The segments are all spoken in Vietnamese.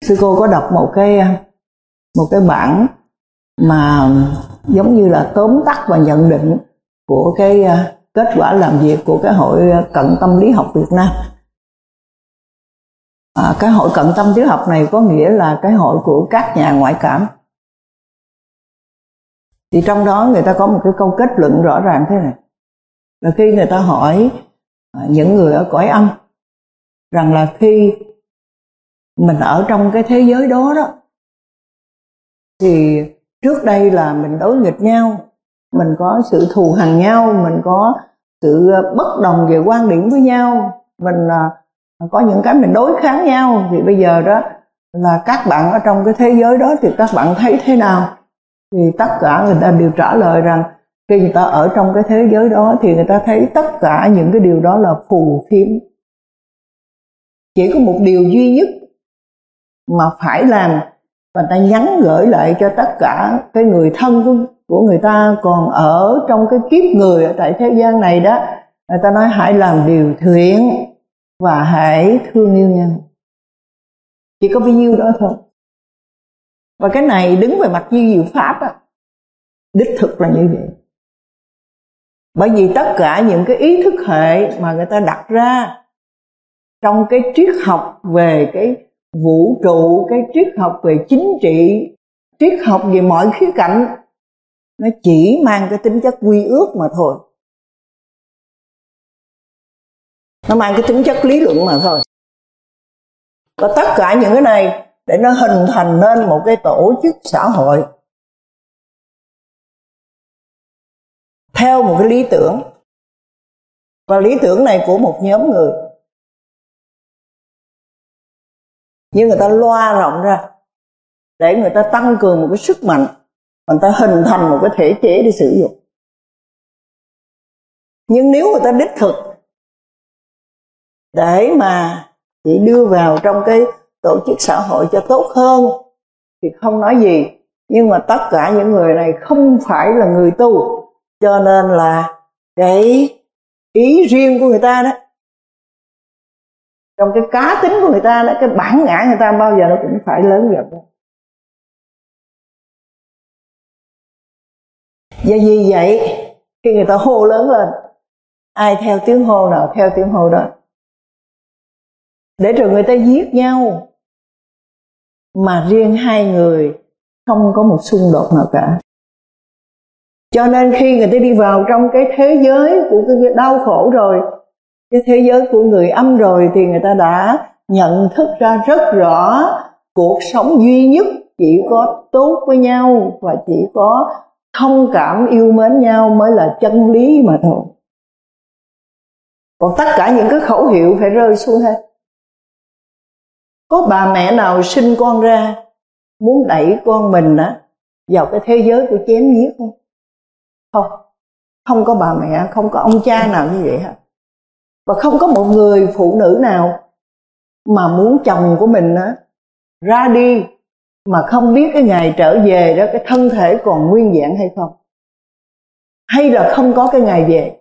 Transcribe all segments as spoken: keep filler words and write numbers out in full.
Sư cô có đọc một cái một cái bản mà giống như là tóm tắt và nhận định của cái kết quả làm việc của cái hội cận tâm lý học Việt Nam. À, cái hội cận tâm lý học này có nghĩa là cái hội của các nhà ngoại cảm. Thì trong đó người ta có một cái câu kết luận rõ ràng thế này, là khi người ta hỏi những người ở cõi âm rằng là khi mình ở trong cái thế giới đó đó thì trước đây là mình đối nghịch nhau, mình có sự thù hằn nhau, mình có sự bất đồng về quan điểm với nhau, mình có những cái mình đối kháng nhau, thì bây giờ đó là các bạn ở trong cái thế giới đó thì các bạn thấy thế nào? Thì tất cả người ta đều trả lời rằng khi người ta ở trong cái thế giới đó thì người ta thấy tất cả những cái điều đó là phù phiếm. Chỉ có một điều duy nhất mà phải làm, và ta nhắn gửi lại cho tất cả cái người thân của, của người ta còn ở trong cái kiếp người ở tại thế gian này đó, người ta nói hãy làm điều thiện và hãy thương yêu nhau. Chỉ có bấy nhiêu đó thôi. Và cái này đứng về mặt duy diệu pháp á, đích thực là như vậy. Bởi vì tất cả những cái ý thức hệ mà người ta đặt ra trong cái triết học về cái vũ trụ, cái triết học về chính trị, triết học về mọi khía cạnh, nó chỉ mang cái tính chất quy ước mà thôi. Nó mang cái tính chất lý luận mà thôi. Và tất cả những cái này để nó hình thành nên một cái tổ chức xã hội theo một cái lý tưởng. Và lý tưởng này của một nhóm người, nhưng người ta loa rộng ra để người ta tăng cường một cái sức mạnh, người ta hình thành một cái thể chế để sử dụng. Nhưng nếu người ta đích thực để mà chỉ đưa vào trong cái tổ chức xã hội cho tốt hơn thì không nói gì. Nhưng mà tất cả những người này không phải là người tu, cho nên là cái ý riêng của người ta đó, trong cái cá tính của người ta đó, cái bản ngã người ta bao giờ nó cũng phải lớn dần. Và vì vậy khi người ta hô lớn lên, ai theo tiếng hô nào theo tiếng hô đó, để rồi người ta giết nhau, mà riêng hai người không có một xung đột nào cả. Cho nên khi người ta đi vào trong cái thế giới của cái đau khổ rồi, cái thế giới của người âm rồi, thì người ta đã nhận thức ra rất rõ cuộc sống duy nhất chỉ có tốt với nhau và chỉ có thông cảm yêu mến nhau mới là chân lý mà thôi. Còn tất cả những cái khẩu hiệu phải rơi xuống hết. Có bà mẹ nào sinh con ra muốn đẩy con mình đó vào cái thế giới của chém giết không? Không. Không có bà mẹ, không có ông cha nào như vậy hết. Và không có một người phụ nữ nào mà muốn chồng của mình đó ra đi mà không biết cái ngày trở về đó cái thân thể còn nguyên vẹn hay không, hay là không có cái ngày về.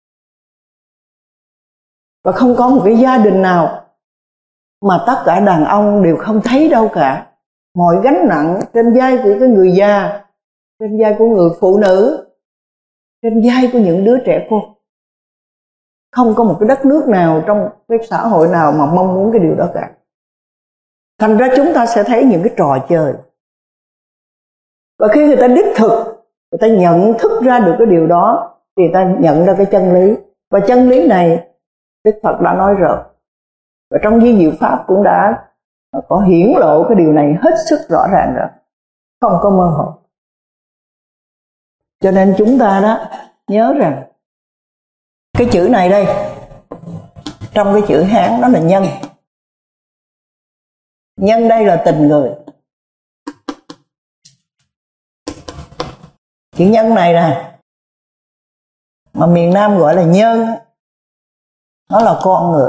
Và không có một cái gia đình nào mà tất cả đàn ông đều không thấy đâu cả. Mọi gánh nặng trên vai của cái người già, trên vai của người phụ nữ, trên vai của những đứa trẻ con. Không có một cái đất nước nào, trong cái xã hội nào mà mong muốn cái điều đó cả. Thành ra chúng ta sẽ thấy những cái trò chơi. Và khi người ta đích thực, người ta nhận thức ra được cái điều đó, thì người ta nhận ra cái chân lý. Và chân lý này Đức Phật đã nói rồi, và trong Di Diệu Pháp cũng đã có hiển lộ cái điều này hết sức rõ ràng rồi, không có mơ hồ. Cho nên chúng ta đó nhớ rằng cái chữ này đây, trong cái chữ Hán đó là nhân. Nhân đây là tình người. Chữ nhân này nè, mà miền Nam gọi là nhân, nó là con người.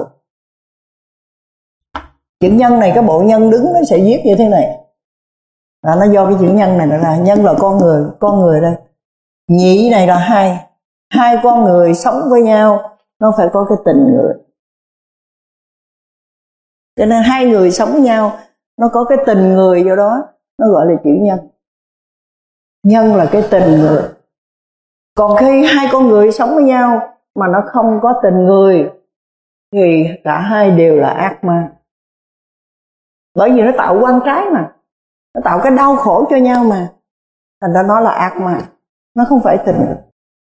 Chữ nhân này, cái bộ nhân đứng nó sẽ viết như thế này, là nó do cái chữ nhân này là nhân là con người. Con người đây, nhị này là hai. Hai con người sống với nhau, nó phải có cái tình người. Cho nên hai người sống với nhau nó có cái tình người vô đó, nó gọi là chữ nhân. Nhân là cái tình người. Còn khi hai con người sống với nhau mà nó không có tình người thì cả hai đều là ác ma. Bởi vì nó tạo quan trái mà, nó tạo cái đau khổ cho nhau mà, thành ra nó là ác ma. Nó không phải tình người,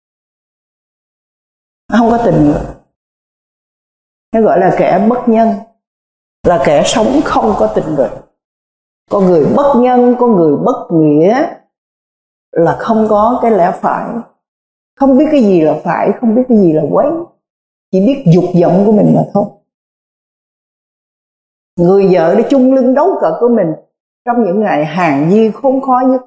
nó không có tình người. Nó gọi là kẻ bất nhân, là kẻ sống không có tình người. Con người bất nhân, con người bất nghĩa là không có cái lẽ phải, không biết cái gì là phải, không biết cái gì là quấy, chỉ biết dục vọng của mình mà thôi. Người vợ để chung lưng đấu cợt của mình trong những ngày hàng di khốn khó nhất.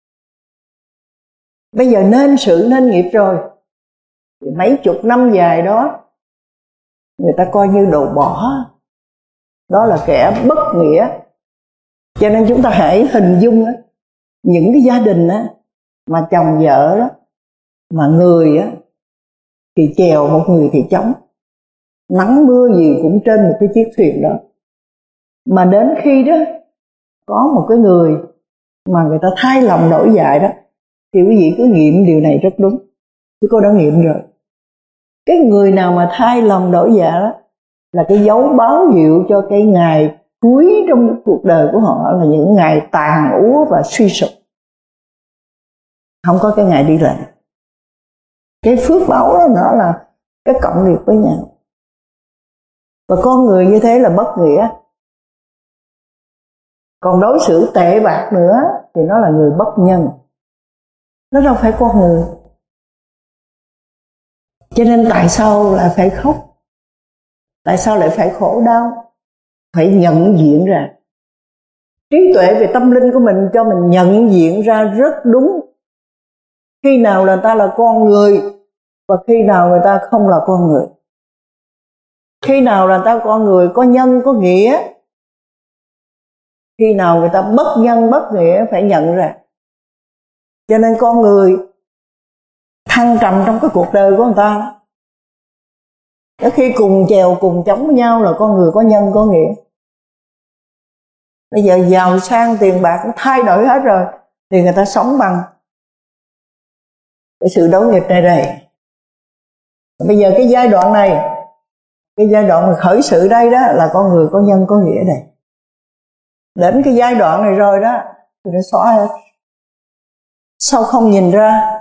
Bây giờ nên sự nên nghiệp rồi, thì mấy chục năm dài đó người ta coi như đồ bỏ, đó là kẻ bất nghĩa. Cho nên chúng ta hãy hình dung á, những cái gia đình á, mà chồng vợ đó, mà người á, thì chèo một người thì chống, nắng mưa gì cũng trên một cái chiếc thuyền đó. Mà đến khi đó có một cái người mà người ta thay lòng đổi dạ đó, thì quý vị cứ nghiệm điều này rất đúng, chứ cô đã nghiệm rồi. Cái người nào mà thay lòng đổi dạ đó là cái dấu báo hiệu cho cái ngày cuối trong cuộc đời của họ là những ngày tàn úa và suy sụp, không có cái ngày đi lên. Cái phước báo đó nó là cái cộng nghiệp với nhau. Và con người như thế là bất nghĩa. Còn đối xử tệ bạc nữa thì nó là người bất nhân, nó đâu phải con người. Cho nên tại sao lại phải khóc? Tại sao lại phải khổ đau? Phải nhận diện ra. Trí tuệ về tâm linh của mình cho mình nhận diện ra rất đúng khi nào là ta là con người và khi nào người ta không là con người. Khi nào là ta con người có nhân có nghĩa, khi nào người ta bất nhân bất nghĩa, phải nhận ra. Cho nên con người thăng trầm trong cái cuộc đời của người ta, đó, khi cùng chèo cùng chống với nhau là con người có nhân có nghĩa. Bây giờ giàu sang tiền bạc cũng thay đổi hết rồi, thì người ta sống bằng cái sự đấu nghịch này đây. Bây giờ cái giai đoạn này, cái giai đoạn mà khởi sự đây đó là con người có nhân có nghĩa đây. Đến cái giai đoạn này rồi đó thì nó xóa hết. Sao không nhìn ra?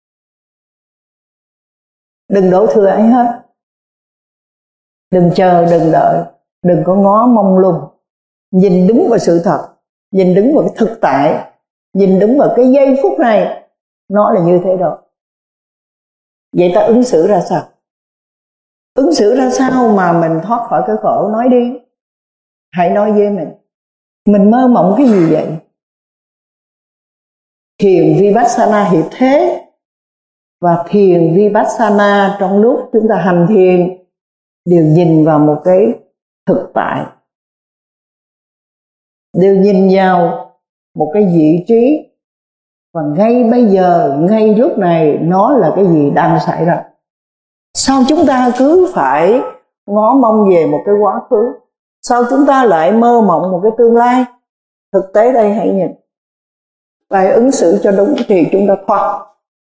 Đừng đổ thừa ai hết. Đừng chờ, đừng đợi, đừng có ngó mông lung. Nhìn đúng vào sự thật, nhìn đúng vào cái thực tại, nhìn đúng vào cái giây phút này, nó là như thế đó. Vậy ta ứng xử ra sao? Ứng xử ra sao mà mình thoát khỏi cái khổ? Nói đi. Hãy nói với mình. Mình mơ mộng cái gì vậy? Thiền Vipassana hiệp thế. Và thiền Vipassana trong lúc chúng ta hành thiền đều nhìn vào một cái thực tại, đều nhìn vào một cái vị trí. Và ngay bây giờ, ngay lúc này, nó là cái gì đang xảy ra. Sao chúng ta cứ phải ngó mông về một cái quá khứ? Sao chúng ta lại mơ mộng một cái tương lai? Thực tế đây hãy nhìn. Phải ứng xử cho đúng thì chúng ta thoát.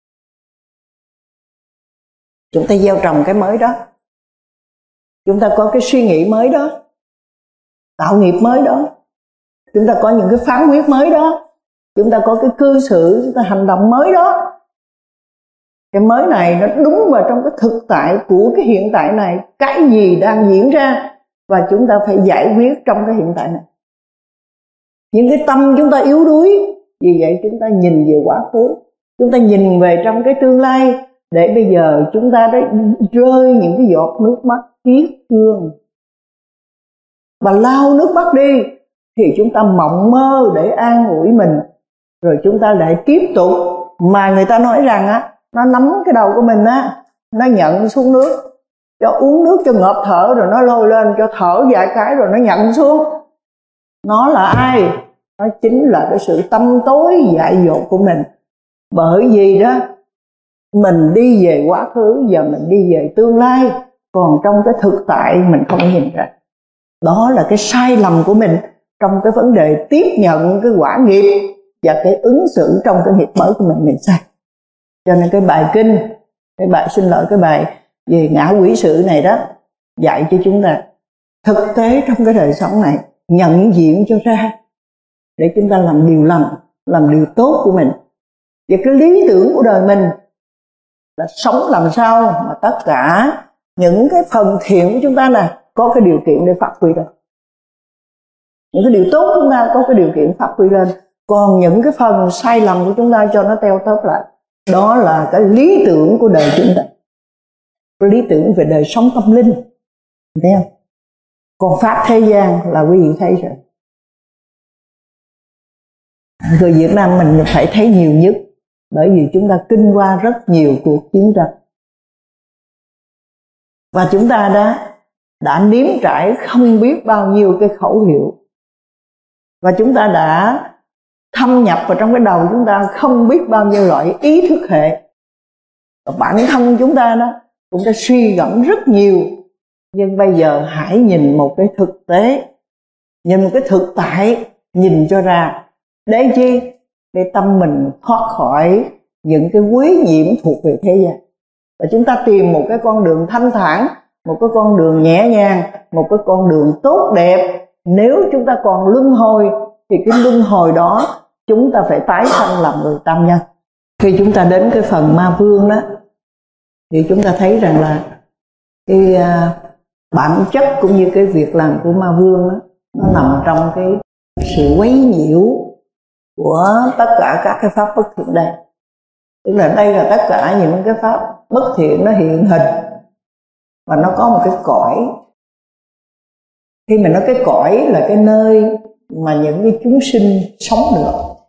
Chúng ta gieo trồng cái mới đó. Chúng ta có cái suy nghĩ mới đó, tạo nghiệp mới đó. Chúng ta có những cái phán quyết mới đó. Chúng ta có cái cư xử, chúng ta hành động mới đó. Cái mới này nó đúng vào trong cái thực tại của cái hiện tại này. Cái gì đang diễn ra và chúng ta phải giải quyết trong cái hiện tại này. Những cái tâm chúng ta yếu đuối, vì vậy chúng ta nhìn về quá khứ, chúng ta nhìn về trong cái tương lai, để bây giờ chúng ta đã rơi những cái giọt nước mắt tiếc thương và lau nước mắt đi, thì chúng ta mộng mơ để an ủi mình, rồi chúng ta lại tiếp tục. Mà người ta nói rằng á, nó nắm cái đầu của mình á, nó nhận xuống nước, cho uống nước cho ngợp thở, rồi nó lôi lên cho thở vài cái rồi nó nhận xuống. Nó là ai? Nó chính là cái sự tâm tối dại dột của mình. Bởi vì đó, mình đi về quá khứ và mình đi về tương lai, còn trong cái thực tại mình không nhìn ra. Đó là cái sai lầm của mình trong cái vấn đề tiếp nhận cái quả nghiệp và cái ứng xử trong cái nghiệp mới của mình mình sai. Cho nên cái bài kinh, cái bài xin lỗi cái bài về ngã quỷ sự này đó dạy cho chúng ta thực tế trong cái đời sống này nhận diện cho ra để chúng ta làm điều lành, làm điều tốt của mình. Và cái lý tưởng của đời mình là sống làm sao mà tất cả những cái phần thiện của chúng ta nè có cái điều kiện để phát huy lên, những cái điều tốt của chúng ta có cái điều kiện phát huy lên, còn những cái phần sai lầm của chúng ta cho nó teo tóp lại. Đó là cái lý tưởng của đời chúng ta, cái lý tưởng về đời sống tâm linh, thấy không? Còn pháp thế gian là quý vị thấy rồi. Người Việt Nam mình phải thấy nhiều nhất, bởi vì chúng ta kinh qua rất nhiều cuộc chiến tranh và chúng ta đã đã nếm trải không biết bao nhiêu cái khẩu hiệu, và chúng ta đã thâm nhập vào trong cái đầu chúng ta không biết bao nhiêu loại ý thức hệ. Và bản thân chúng ta đó cũng đã suy gẫm rất nhiều. Nhưng bây giờ hãy nhìn một cái thực tế, nhìn một cái thực tại, nhìn cho ra. Để chi? Để tâm mình thoát khỏi những cái quấy nhiễm thuộc về thế gian, và chúng ta tìm một cái con đường thanh thản, một cái con đường nhẹ nhàng, một cái con đường tốt đẹp. Nếu chúng ta còn luân hồi thì cái luân hồi đó chúng ta phải tái sanh làm người tam nhân. Khi chúng ta đến cái phần ma vương đó thì chúng ta thấy rằng là cái bản chất cũng như cái việc làm của ma vương đó, nó nằm trong cái sự quấy nhiễu của tất cả các cái pháp bất thiện đây. Tức là đây là tất cả những cái pháp bất thiện nó hiện hình và nó có một cái cõi. Khi mà nói cái cõi là cái nơi mà những cái chúng sinh sống được,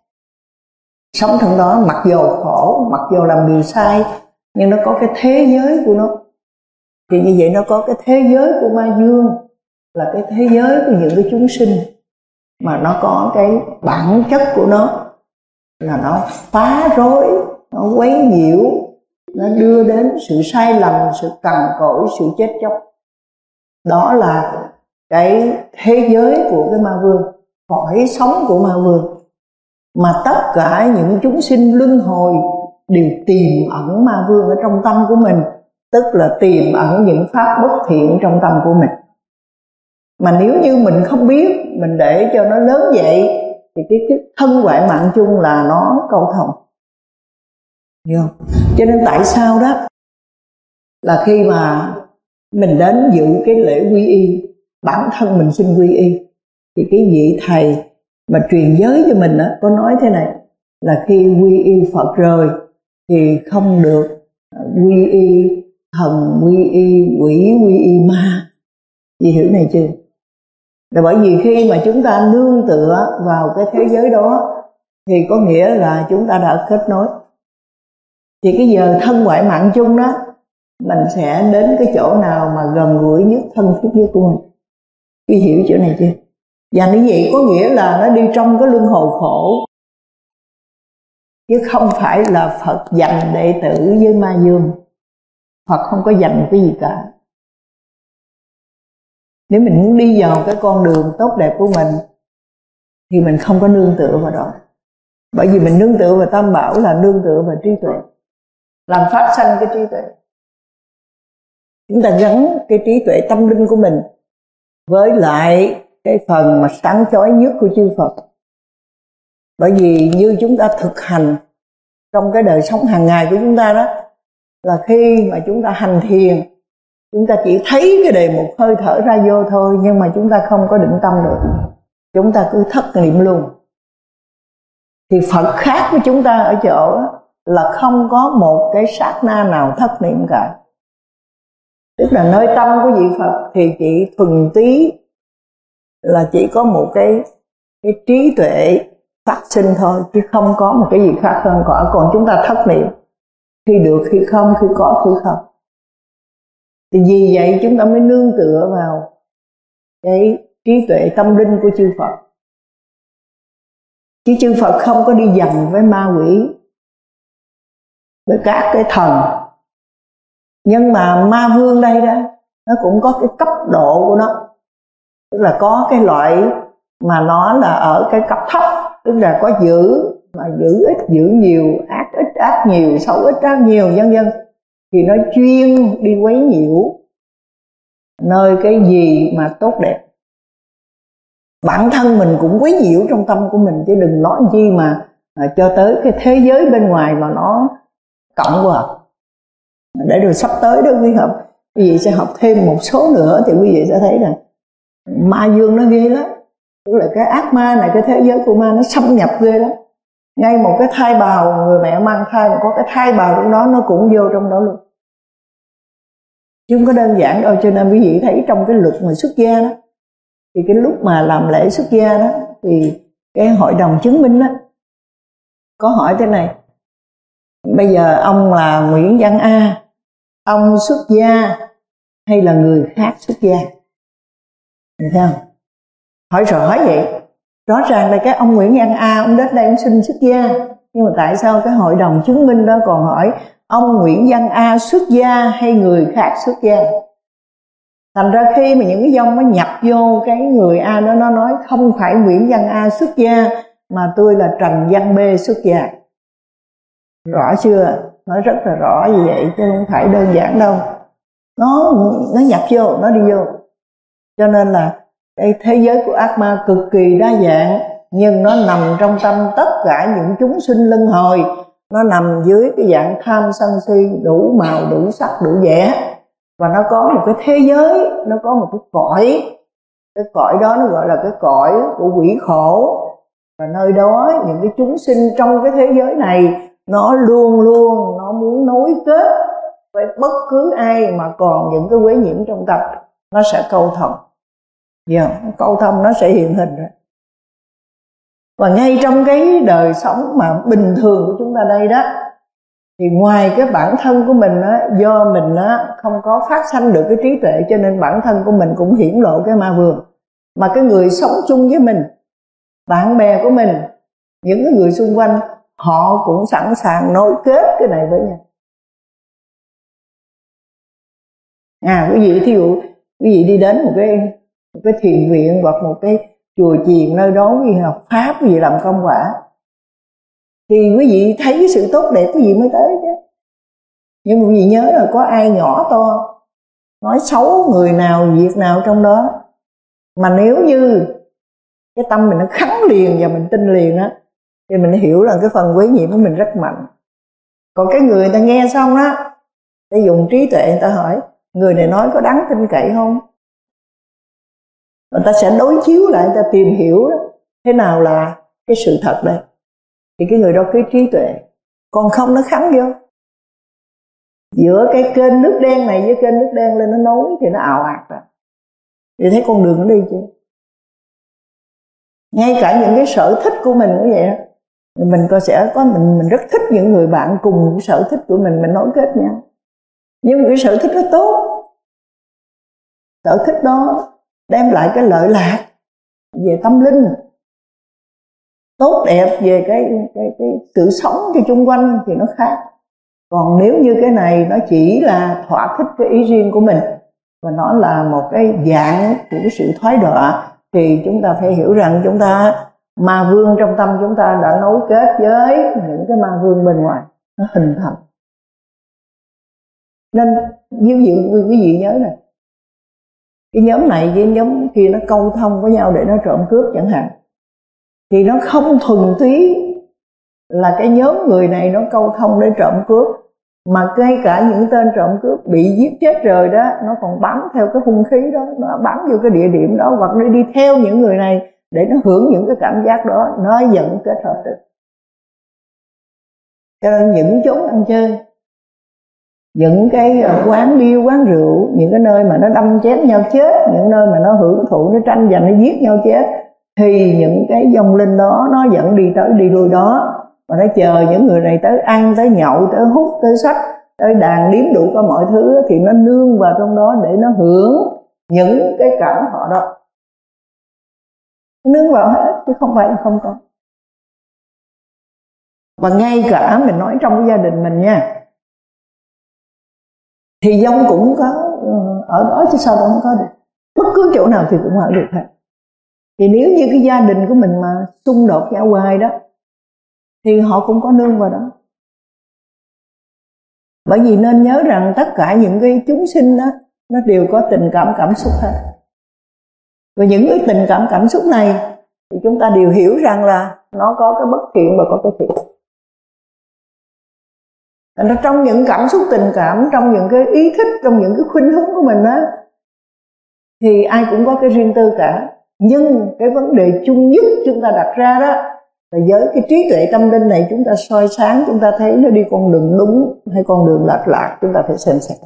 sống trong đó mặc dù khổ, mặc dù làm điều sai, nhưng nó có cái thế giới của nó. Thì như vậy nó có cái thế giới của ma dương, là cái thế giới của những cái chúng sinh mà nó có cái bản chất của nó là nó phá rối, nó quấy nhiễu, nó đưa đến sự sai lầm, sự cằn cỗi, sự chết chóc. Đó là cái thế giới của cái ma vương, cõi sống của ma vương, mà tất cả những chúng sinh luân hồi đều tiềm ẩn ma vương ở trong tâm của mình, tức là tiềm ẩn những pháp bất thiện trong tâm của mình. Mà nếu như mình không biết, mình để cho nó lớn vậy thì cái, cái thân ngoại mạng chung là nó câu thông, hiểu không? Cho nên tại sao đó là khi mà mình đến dự cái lễ quy y, bản thân mình xin quy y, thì cái vị thầy mà truyền giới cho mình đó, có nói thế này là khi quy y Phật rồi thì không được quy y thần, quy y quỷ, quy y ma. Chị hiểu này chưa? Là bởi vì khi mà chúng ta nương tựa vào cái thế giới đó thì có nghĩa là chúng ta đã kết nối. Thì cái giờ thân ngoại mạng chung đó, mình sẽ đến cái chỗ nào mà gần gũi nhất, thân thiết nhất của mình. Quý hiểu chỗ này chưa? Và như vậy có nghĩa là nó đi trong cái luân hồi khổ, chứ không phải là Phật dành đệ tử với ma dương. Phật không có dành cái gì cả. Nếu mình muốn đi vào cái con đường tốt đẹp của mình thì mình không có nương tựa vào đó. Bởi vì mình nương tựa vào Tam Bảo là nương tựa vào trí tuệ, làm phát sanh cái trí tuệ. Chúng ta gắn cái trí tuệ tâm linh của mình với lại cái phần mà sáng chói nhất của chư Phật. Bởi vì như chúng ta thực hành trong cái đời sống hàng ngày của chúng ta đó, là khi mà chúng ta hành thiền, chúng ta chỉ thấy cái đề một hơi thở ra vô thôi, nhưng mà chúng ta không có định tâm được, chúng ta cứ thất niệm luôn. Thì Phật khác với chúng ta ở chỗ là không có một cái sát na nào thất niệm cả. Tức là nơi tâm của vị Phật thì chỉ thuần túy là chỉ có một cái, cái trí tuệ phát sinh thôi, chứ không có một cái gì khác hơn cả. Còn chúng ta thất niệm, khi được khi không, khi có khi không. Thì vì vậy chúng ta mới nương tựa vào cái trí tuệ tâm linh của chư Phật. Chứ chư Phật không có đi dần với ma quỷ, với các cái thần. Nhưng mà ma vương đây đó, nó cũng có cái cấp độ của nó. Tức là có cái loại mà nó là ở cái cấp thấp, tức là có dữ mà dữ ít dữ nhiều, ác ít ác nhiều, xấu ít ác nhiều, vân vân, thì nó chuyên đi quấy nhiễu nơi cái gì mà tốt đẹp. Bản thân mình cũng quấy nhiễu trong tâm của mình, chứ đừng nói chi mà à, cho tới cái thế giới bên ngoài mà nó cộng vào. Để rồi sắp tới đó quý học quý vị sẽ học thêm một số nữa, thì quý vị sẽ thấy là ma dương nó ghê lắm. Tức là cái ác ma này, cái thế giới của ma nó xâm nhập ghê lắm. Ngay một cái thai bào, người mẹ mang thai mà có cái thai bào trong đó, nó cũng vô trong đó luôn, chứ không có đơn giản đâu. Cho nên quý vị thấy trong cái luật mà xuất gia đó, thì cái lúc mà làm lễ xuất gia đó, thì cái hội đồng chứng minh đó có hỏi thế này: bây giờ ông là Nguyễn Văn A, ông xuất gia hay là người khác xuất gia? Được không? Hỏi rõ vậy. Rõ ràng là cái ông Nguyễn Văn A, ông đến đây ông xin xuất gia, nhưng mà tại sao cái hội đồng chứng minh đó còn hỏi ông Nguyễn Văn A xuất gia hay người khác xuất gia? Thành ra khi mà những cái dòng nó nhập vô cái người A đó, nó nói không phải Nguyễn Văn A xuất gia, mà tôi là Trần Văn B xuất gia. Rõ chưa? Nói rất là rõ như vậy, chứ không phải đơn giản đâu. Nó nó nhập vô, nó đi vô. Cho nên là cái thế giới của ác ma cực kỳ đa dạng, nhưng nó nằm trong tâm tất cả những chúng sinh luân hồi. Nó nằm dưới cái dạng tham sân si, đủ màu, đủ sắc, đủ vẻ. Và nó có một cái thế giới, nó có một cái cõi. Cái cõi đó nó gọi là cái cõi của quỷ khổ. Và nơi đó những cái chúng sinh trong cái thế giới này, nó luôn luôn nó muốn nối kết với bất cứ ai mà còn những cái quấy nhiễm trong tâm, nó sẽ câu thông. Yeah, câu thông nó sẽ hiện hình rồi. Và ngay trong cái đời sống mà bình thường của chúng ta đây đó, thì ngoài cái bản thân của mình á, do mình á không có phát sanh được cái trí tuệ, cho nên bản thân của mình cũng hiển lộ cái ma vương. Mà cái người sống chung với mình, bạn bè của mình, những cái người xung quanh, họ cũng sẵn sàng nối kết cái này với nhau. À, quý vị thí dụ quý vị đi đến một cái một cái thiền viện hoặc một cái chùa chiền, nơi đó quý vị học pháp, quý vị làm công quả, thì quý vị thấy cái sự tốt đẹp quý vị mới tới chứ. Nhưng mà quý vị nhớ là có ai nhỏ to nói xấu người nào, việc nào trong đó, mà nếu như cái tâm mình nó khắn liền và mình tin liền á, thì mình hiểu là cái phần quấy nhiễm của mình rất mạnh. Còn cái người ta nghe xong á, ta dùng trí tuệ, người ta hỏi người này nói có đáng tin cậy không, người ta sẽ đối chiếu lại, người ta tìm hiểu đó, thế nào là cái sự thật đây, thì cái người đó cái trí tuệ. Còn không nó khắn vô, giữa cái kênh nước đen này với kênh nước đen lên nó nối, thì nó ào ạt ra, thì thấy con đường nó đi chưa. Ngay cả những cái sở thích của mình cũng vậy đó, mình có sẽ có mình mình rất thích những người bạn cùng sở thích của mình, mình nối kết nhau. Nhưng cái sở thích nó tốt, sở thích đó đem lại cái lợi lạc về tâm linh, tốt đẹp về cái, cái, cái sự sống cho chung quanh, thì nó khác. Còn nếu như cái này nó chỉ là thỏa thích cái ý riêng của mình, và nó là một cái dạng của cái sự thoái đọa, thì chúng ta phải hiểu rằng chúng ta, ma vương trong tâm chúng ta đã nối kết với những cái ma vương bên ngoài, nó hình thành. Nên như vậy quý vị nhớ nè, cái nhóm này với nhóm kia nó câu thông với nhau để nó trộm cướp chẳng hạn, thì nó không thuần túy là cái nhóm người này nó câu thông để trộm cướp, mà ngay cả những tên trộm cướp bị giết chết rồi đó, nó còn bắn theo cái hung khí đó, nó bắn vô cái địa điểm đó, hoặc nó đi theo những người này để nó hưởng những cái cảm giác đó, nó vẫn kết hợp được. Cho nên những chốn ăn chơi, những cái quán bia, quán rượu, những cái nơi mà nó đâm chém nhau chết, những nơi mà nó hưởng thụ, nó tranh giành, nó giết nhau chết, thì những cái vong linh đó nó vẫn đi tới đi lui đó, và nó chờ những người này tới ăn, tới nhậu, tới hút, tới sách, tới đàn điếm, đủ cả mọi thứ, thì nó nương vào trong đó để nó hưởng những cái cảm họ đó. Nương vào hết, chứ không phải là không có. Và ngay cả mình nói trong cái gia đình mình nha, thì vong cũng có ở đó chứ sao đâu không có được. Bất cứ chỗ nào thì cũng ở được hết. Thì nếu như cái gia đình của mình mà xung đột nhau hoài đó thì họ cũng có nương vào đó. Bởi vì nên nhớ rằng tất cả những cái chúng sinh đó nó đều có tình cảm cảm xúc hết. Và những cái tình cảm cảm xúc này thì chúng ta đều hiểu rằng là nó có cái bất thiện và có cái thiện. Nó trong những cảm xúc tình cảm, trong những cái ý thích, trong những cái khuynh hướng của mình á, thì ai cũng có cái riêng tư cả. Nhưng cái vấn đề chung nhất chúng ta đặt ra đó là với cái trí tuệ tâm linh này chúng ta soi sáng, chúng ta thấy nó đi con đường đúng hay con đường lệch lạc, chúng ta phải xem xét.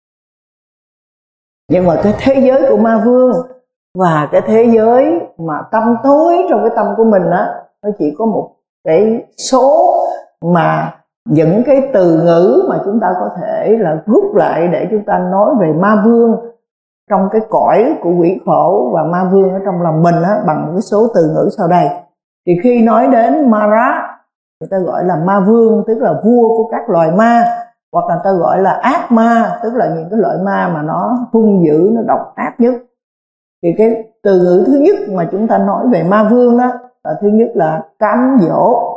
Nhưng mà cái thế giới của ma vương và cái thế giới mà tâm tối trong cái tâm của mình á, nó chỉ có một cái số mà những cái từ ngữ mà chúng ta có thể là rút lại để chúng ta nói về ma vương trong cái cõi của quỷ khổ và ma vương ở trong lòng mình á, bằng một cái số từ ngữ sau đây. Thì khi nói đến Mara, người ta gọi là ma vương, tức là vua của các loài ma, hoặc là người ta gọi là ác ma, tức là những cái loại ma mà nó hung dữ, nó độc ác nhất. Thì cái từ ngữ thứ nhất mà chúng ta nói về ma vương đó là thứ nhất là cám dỗ.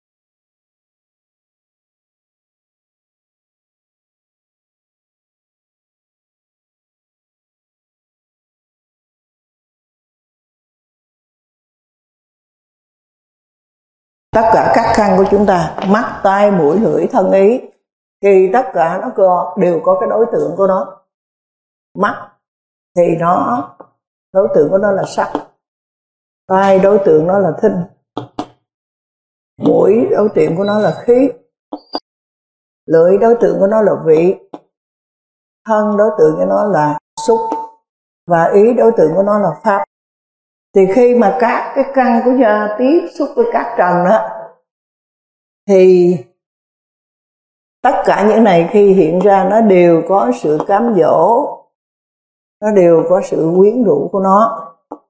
Tất cả các căn của chúng ta, mắt, tai, mũi, lưỡi, thân, ý, thì tất cả nó có, đều có cái đối tượng của nó. Mắt thì nó, đối tượng của nó là sắc. Tai đối tượng nó là thính. Mũi đối tượng của nó là khí. Lưỡi đối tượng của nó là vị. Thân đối tượng của nó là xúc. Và ý đối tượng của nó là pháp. Thì khi mà các cái căn của da tiếp xúc với các trần đó, thì tất cả những này khi hiện ra nó đều có sự cám dỗ, nó đều có sự quyến rũ của nó.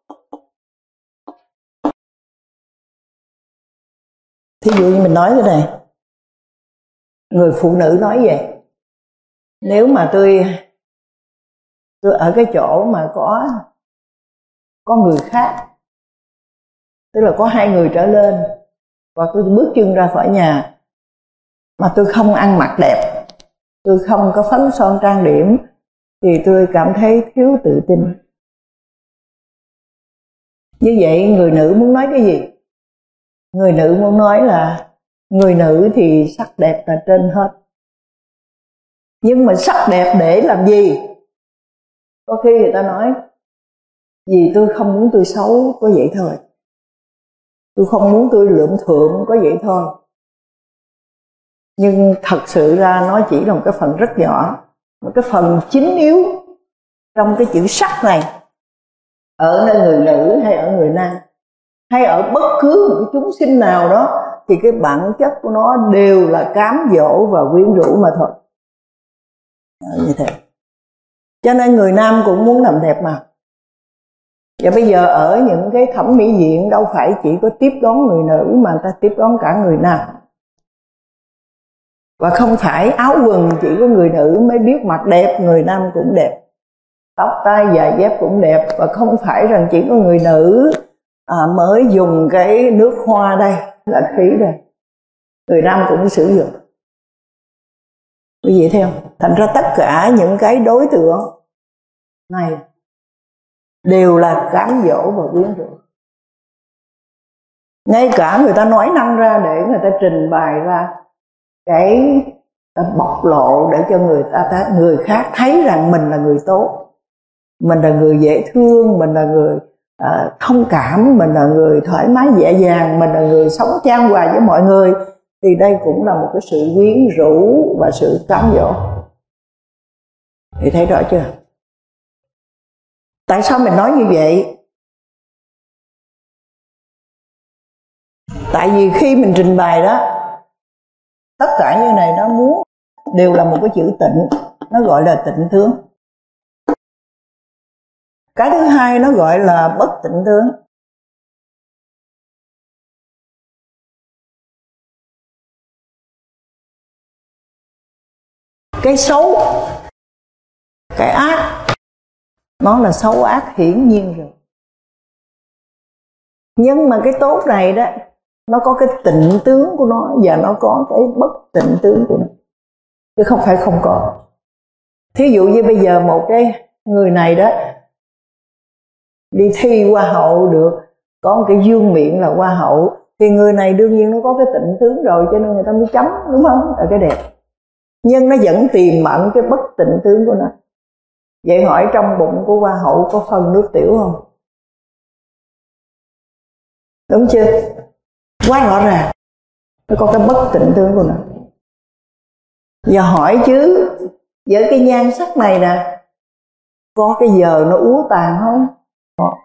Thí dụ như mình nói thế này, người phụ nữ nói vậy, nếu mà tôi tôi ở cái chỗ mà có có người khác, tức là có hai người trở lên, và tôi bước chân ra khỏi nhà mà tôi không ăn mặc đẹp, tôi không có phấn son trang điểm, thì tôi cảm thấy thiếu tự tin. Như vậy người nữ muốn nói cái gì? Người nữ muốn nói là người nữ thì sắc đẹp là trên hết. Nhưng mà sắc đẹp để làm gì? Có khi người ta nói vì tôi không muốn tôi xấu, có vậy thôi. Tôi không muốn tôi lượm thượm, có vậy thôi. Nhưng thật sự ra nó chỉ là một cái phần rất nhỏ. Một cái phần chính yếu trong cái chữ sắc này, ở nơi người nữ hay ở người nam, hay ở bất cứ một cái chúng sinh nào đó, thì cái bản chất của nó đều là cám dỗ và quyến rũ mà thôi. Như thế. Cho nên người nam cũng muốn làm đẹp mà. Và bây giờ ở những cái thẩm mỹ viện đâu phải chỉ có tiếp đón người nữ, mà người ta tiếp đón cả người nam. Và không phải áo quần chỉ có người nữ mới biết mặc đẹp, người nam cũng đẹp. Tóc tai giày dép cũng đẹp. Và không phải rằng chỉ có người nữ à, mới dùng cái nước hoa đây, là khí đây, người nam cũng sử dụng. Quý vị thấy không? Thành ra tất cả những cái đối tượng này đều là cám dỗ và quyến rũ. Ngay cả người ta nói năng ra để người ta trình bày ra cái bộc lộ để cho người ta người khác thấy rằng mình là người tốt, mình là người dễ thương, mình là người uh, thông cảm, mình là người thoải mái dễ dàng, mình là người sống chan hòa với mọi người, thì đây cũng là một cái sự quyến rũ và sự cám dỗ. Thì thấy rõ chưa? Tại sao mình nói như vậy? Tại vì khi mình trình bày đó, tất cả như này nó muốn đều là một cái chữ tịnh, nó gọi là tịnh tướng. Cái thứ hai nó gọi là bất tịnh tướng. Cái xấu, cái ác, nó là xấu ác hiển nhiên rồi. Nhưng mà cái tốt này đó, nó có cái tịnh tướng của nó và nó có cái bất tịnh tướng của nó, chứ không phải không có. Thí dụ như bây giờ một cái người này đó đi thi hoa hậu được, có một cái vương miện là hoa hậu, thì người này đương nhiên nó có cái tịnh tướng rồi, cho nên người ta mới chấm, đúng không? Là cái đẹp. Nhưng nó vẫn tiềm ẩn cái bất tịnh tướng của nó. Vậy hỏi trong bụng của hoa hậu có phân nước tiểu không? Đúng chưa? Quá rõ ràng, nó có cái bất tịnh tướng của nó. Giờ hỏi chứ, với cái nhan sắc này nè, có cái giờ nó úa tàn không? Có.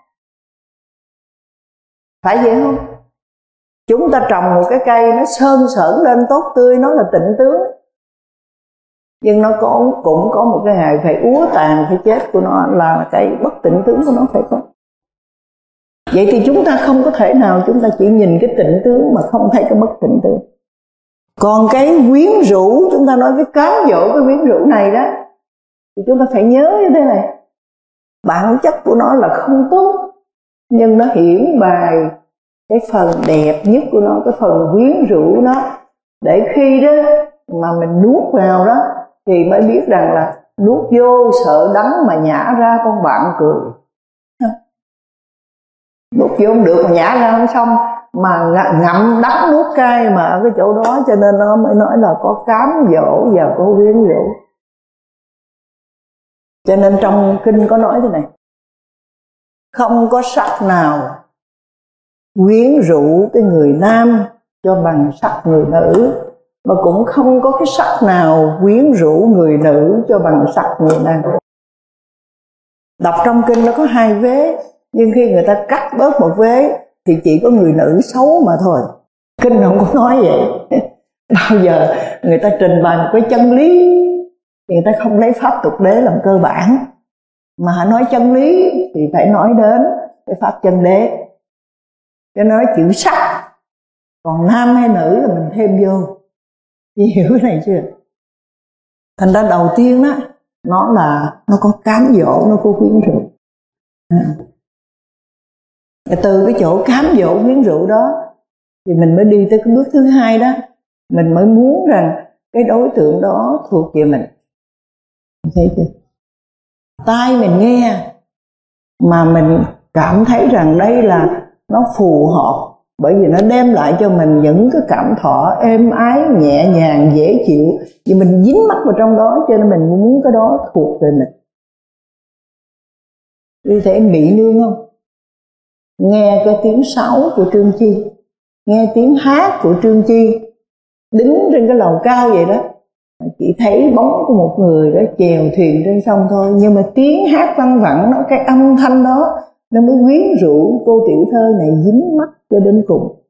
Phải vậy không? Chúng ta trồng một cái cây nó sơn sởn lên tốt tươi, nó là tịnh tướng. Nhưng nó có, cũng có một cái ngày phải úa tàn, phải chết của nó, là cái bất tịnh tướng của nó phải có. Vậy thì chúng ta không có thể nào chúng ta chỉ nhìn cái tịnh tướng mà không thấy cái bất tịnh tướng. Còn cái quyến rũ, chúng ta nói cái cám dỗ cái quyến rũ này đó, thì chúng ta phải nhớ như thế này. Bản chất của nó là không tốt, nhưng nó hiển bài cái phần đẹp nhất của nó, cái phần quyến rũ nó, để khi đó mà mình nuốt vào đó thì mới biết rằng là nuốt vô sợ đắng mà nhả ra con bạn cười. Nuốt vô không được mà nhả ra không xong, mà ngậm đắng nuốt cay mà ở cái chỗ đó, cho nên nó mới nói là có cám dỗ và có quyến rũ. Cho nên trong kinh có nói thế này: không có sắc nào quyến rũ cái người nam cho bằng sắc người nữ, mà cũng không có cái sắc nào quyến rũ người nữ cho bằng sắc người nam. Đọc trong kinh nó có hai vế, nhưng khi người ta cắt bớt một vế thì chỉ có người nữ xấu mà thôi. Kinh không có nói vậy. Bao giờ người ta trình bày một cái chân lý thì người ta không lấy pháp tục đế làm cơ bản, mà nói chân lý thì phải nói đến cái pháp chân đế. Cho nói chữ sắc, còn nam hay nữ là mình thêm vô. Chị hiểu cái này chưa? Thành ra đầu tiên đó, nó là nó có cám dỗ, nó có quyến rũ. À. Từ cái chỗ cám dỗ quyến rũ đó thì mình mới đi tới cái bước thứ hai đó. Mình mới muốn rằng cái đối tượng đó thuộc về mình. Thấy chưa? Tai mình nghe mà mình cảm thấy rằng đây là nó phù hợp, bởi vì nó đem lại cho mình những cái cảm thọ êm ái, nhẹ nhàng, dễ chịu, vì mình dính mắc vào trong đó, cho nên mình muốn cái đó thuộc về mình. Như thể Mỹ Nương không? Nghe cái tiếng sáo của Trương Chi, nghe tiếng hát của Trương Chi, đứng trên cái lầu cao vậy đó, chỉ thấy bóng của một người đó chèo thuyền trên sông thôi, nhưng mà tiếng hát văng vẳng nó, cái âm thanh đó nó mới quyến rũ cô tiểu thơ này dính mắt cho đến cùng.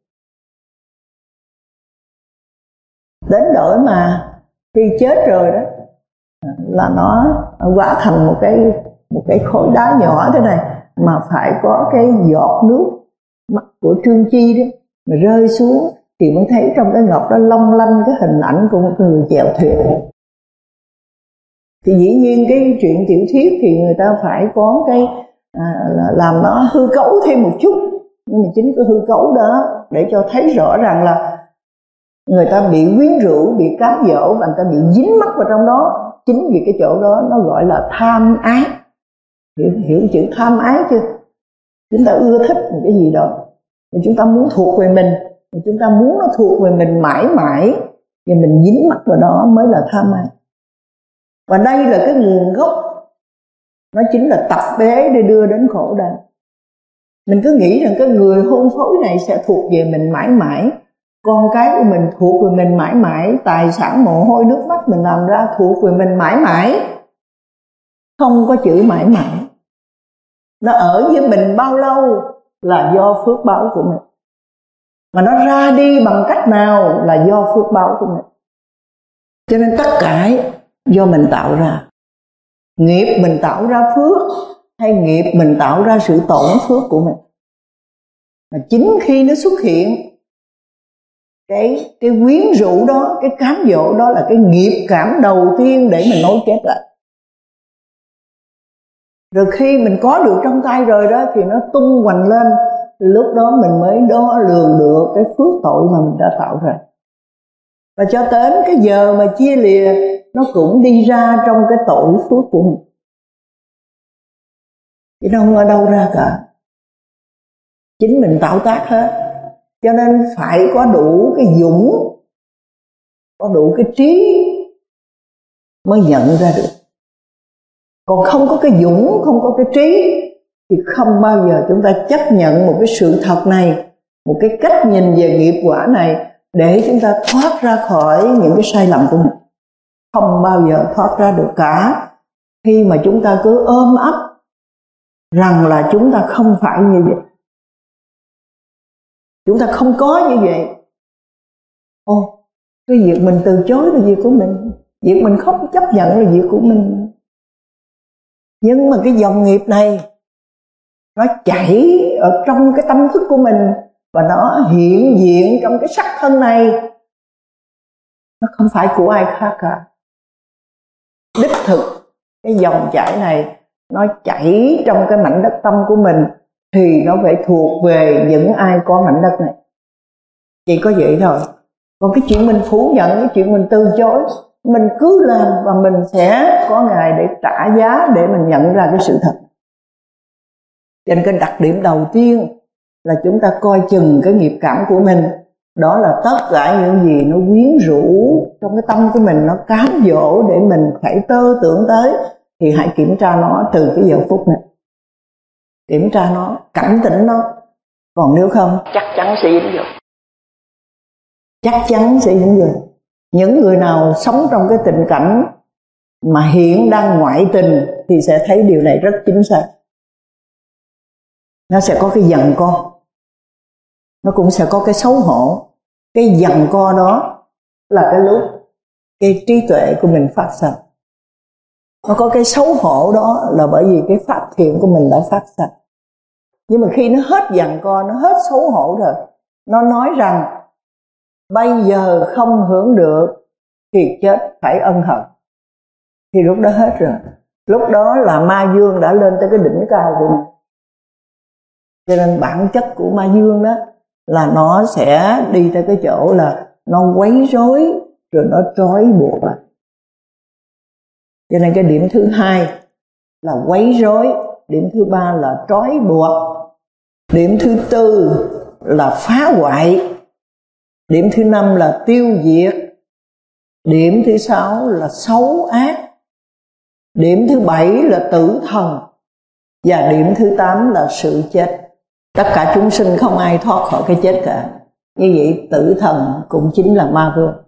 Đến đổi mà khi chết rồi đó là nó hóa thành một cái một cái khối đá nhỏ thế này, mà phải có cái giọt nước mắt của Trương Chi đó mà rơi xuống thì mới thấy trong cái ngọc đó long lanh cái hình ảnh của một người chèo thuyền. Thì dĩ nhiên cái chuyện tiểu thuyết thì người ta phải có cái à, làm nó hư cấu thêm một chút, nhưng mà chính cái hư cấu đó để cho thấy rõ ràng là người ta bị quyến rũ, bị cám dỗ và người ta bị dính mắc vào trong đó. Chính vì cái chỗ đó nó gọi là tham ái. Hiểu, hiểu chữ tham ái chưa? Chúng ta ưa thích một cái gì đó, và chúng ta muốn thuộc về mình, và chúng ta muốn nó thuộc về mình mãi mãi, và mình dính mắc vào đó mới là tham ái. Và đây là cái nguồn gốc, nó chính là tập bế để đưa đến khổ đau. Mình cứ nghĩ rằng cái người hôn phối này sẽ thuộc về mình mãi mãi, con cái của mình thuộc về mình mãi mãi, tài sản mồ hôi nước mắt mình làm ra thuộc về mình mãi mãi. Không có chữ mãi mãi. Nó ở với mình bao lâu là do phước báo của mình, mà nó ra đi bằng cách nào là do phước báo của mình. Cho nên tất cả do mình tạo ra. Nghiệp mình tạo ra phước, hay nghiệp mình tạo ra sự tổn phước của mình. Mà chính khi nó xuất hiện cái cái quyến rũ đó, cái cám dỗ đó là cái nghiệp cảm đầu tiên để mình nối kết lại. Rồi khi mình có được trong tay rồi đó thì nó tung hoành lên, lúc đó mình mới đo lường được cái phước tội mà mình đã tạo ra. Và cho đến cái giờ mà chia lìa, nó cũng đi ra trong cái tội phước của mình, chứ nó không ở đâu ra cả, chính mình tạo tác hết. Cho nên phải có đủ cái dũng, có đủ cái trí mới nhận ra được. Còn không có cái dũng, không có cái trí thì không bao giờ chúng ta chấp nhận một cái sự thật này, một cái cách nhìn về nghiệp quả này để chúng ta thoát ra khỏi những cái sai lầm của mình. Không bao giờ thoát ra được cả, khi mà chúng ta cứ ôm ấp rằng là chúng ta không phải như vậy, chúng ta không có như vậy. Ồ, cái việc mình từ chối là việc của mình, việc mình không chấp nhận là việc của mình. Nhưng mà cái dòng nghiệp này nó chảy ở trong cái tâm thức của mình, và nó hiện diện trong cái sắc thân này. Nó không phải của ai khác cả. Đích thực cái dòng chảy này nó chảy trong cái mảnh đất tâm của mình, thì nó phải thuộc về những ai có mảnh đất này. Chỉ có vậy thôi. Còn cái chuyện mình phủ nhận, cái chuyện mình từ chối, mình cứ làm và mình sẽ có ngày để trả giá, để mình nhận ra cái sự thật. Cho nên cái đặc điểm đầu tiên là chúng ta coi chừng cái nghiệp cảm của mình. Đó là tất cả những gì nó quyến rũ trong cái tâm của mình, nó cám dỗ để mình phải tơ tưởng tới, thì hãy kiểm tra nó từ cái giờ phút này. Kiểm tra nó, cảnh tỉnh nó. Còn nếu không, chắc chắn sẽ dính vô. Chắc chắn sẽ dính vô. Những người nào sống trong cái tình cảnh mà hiện đang ngoại tình thì sẽ thấy điều này rất chính xác. Nó sẽ có cái giằng co, nó cũng sẽ có cái xấu hổ. Cái giằng co đó là cái lúc cái trí tuệ của mình phát sinh. Nó có cái xấu hổ đó là bởi vì cái pháp thiện của mình đã phát sinh. Nhưng mà khi nó hết giằng co, nó hết xấu hổ rồi, nó nói rằng bây giờ không hưởng được thì chết phải ân hận, thì lúc đó hết rồi. Lúc đó là ma dương đã lên tới cái đỉnh cao của mình. Cho nên bản chất của ma dương đó là nó sẽ đi tới cái chỗ là nó quấy rối, rồi nó trói buộc. Cho nên cái điểm thứ hai là quấy rối, điểm thứ ba là trói buộc, điểm thứ tư là phá hoại, điểm thứ năm là tiêu diệt, điểm thứ sáu là xấu ác, điểm thứ bảy là tử thần, và điểm thứ tám là sự chết. Tất cả chúng sinh không ai thoát khỏi cái chết cả. Như vậy tử thần cũng chính là ma vương.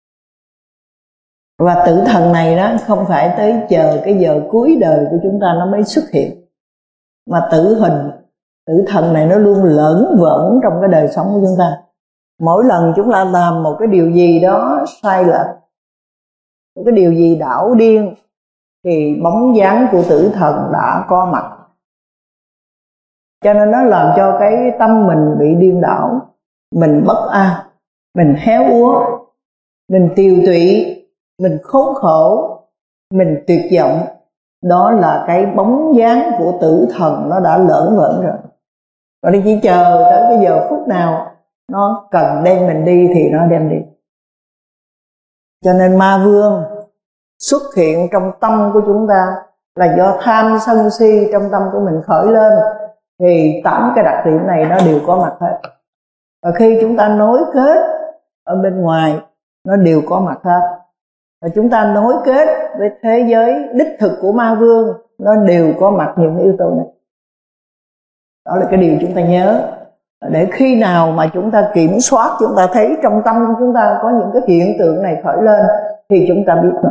Và tử thần này đó không phải tới chờ cái giờ cuối đời của chúng ta nó mới xuất hiện, mà tử hình, tử thần này nó luôn lởn vởn trong cái đời sống của chúng ta. Mỗi lần chúng ta làm một cái điều gì đó sai lệch, một cái điều gì đảo điên, thì bóng dáng của tử thần đã có mặt. Cho nên nó làm cho cái tâm mình bị điên đảo, mình bất an, mình héo úa, mình tiều tụy, mình khốn khổ, mình tuyệt vọng. Đó là cái bóng dáng của tử thần nó đã lởn vởn rồi. Và đi chỉ chờ tới cái giờ phút nào nó cần đem mình đi thì nó đem đi. Cho nên ma vương xuất hiện trong tâm của chúng ta là do tham sân si trong tâm của mình khởi lên, thì tám cái đặc điểm này nó đều có mặt hết. Và khi chúng ta nối kết ở bên ngoài, nó đều có mặt hết. Và chúng ta nối kết với thế giới đích thực của ma vương, nó đều có mặt những yếu tố này. Đó là cái điều chúng ta nhớ. Để khi nào mà chúng ta kiểm soát, chúng ta thấy trong tâm của chúng ta có những cái hiện tượng này khởi lên, thì chúng ta biết nó.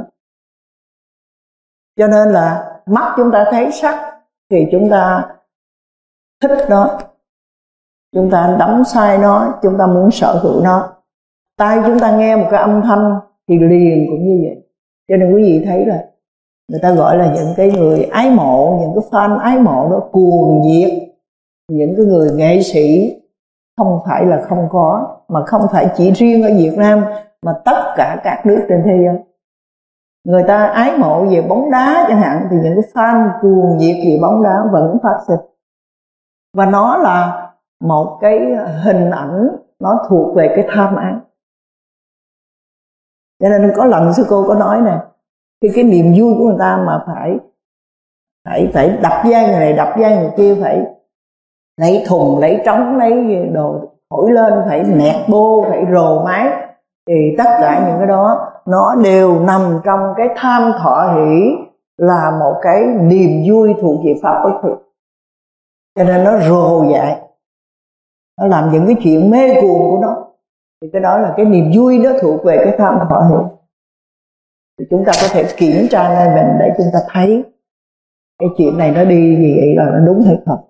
Cho nên là mắt chúng ta thấy sắc thì chúng ta thích nó, chúng ta đắm say nó, chúng ta muốn sở hữu nó. Tai chúng ta nghe một cái âm thanh thì liền cũng như vậy. Cho nên quý vị thấy là người ta gọi là những cái người ái mộ, những cái fan ái mộ đó cuồng nhiệt. Những cái người nghệ sĩ không phải là không có, mà không phải chỉ riêng ở Việt Nam, mà tất cả các nước trên thế giới. Người ta ái mộ về bóng đá chẳng hạn, thì những cái fan cuồng nhiệt về bóng đá vẫn phát sinh. Và nó là một cái hình ảnh nó thuộc về cái tham ái. Cho nên có lần sư cô có nói nè, khi cái niềm vui của người ta mà phải phải phải đập vai người này, đập vai người kia, phải lấy thùng, lấy trống, lấy đồ thổi lên, phải nẹt bô, phải rồ máy, thì tất cả những cái đó nó đều nằm trong cái tham thọ hỷ, là một cái niềm vui thuộc về pháp bất thiện. Cho nên nó rồ dại, nó làm những cái chuyện mê cuồng của nó, thì cái đó là cái niềm vui nó thuộc về cái tham thọ hỷ. Thì chúng ta có thể kiểm tra nơi mình để chúng ta thấy cái chuyện này nó đi gì vậy, là nó đúng hay không.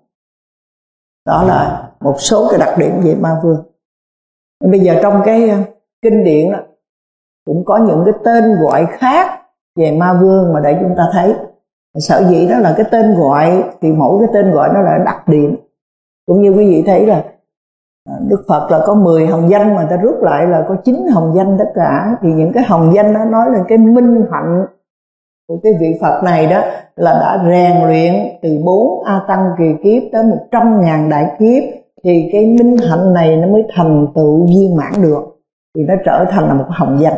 Đó là một số cái đặc điểm về ma vương. Bây giờ trong cái kinh điển đó, cũng có những cái tên gọi khác về ma vương mà để chúng ta thấy. Sở dĩ đó là cái tên gọi, thì mỗi cái tên gọi nó là đặc điểm. Cũng như quý vị thấy là Đức Phật là có mười hồng danh, mà ta rút lại là có chín hồng danh tất cả. Thì những cái hồng danh đó nói lên cái minh hạnh của cái vị Phật này đó, là đã rèn luyện từ bốn A Tăng kỳ kiếp tới một trăm ngàn đại kiếp, thì cái minh hạnh này nó mới thành tựu viên mãn được, thì nó trở thành là một hồng danh.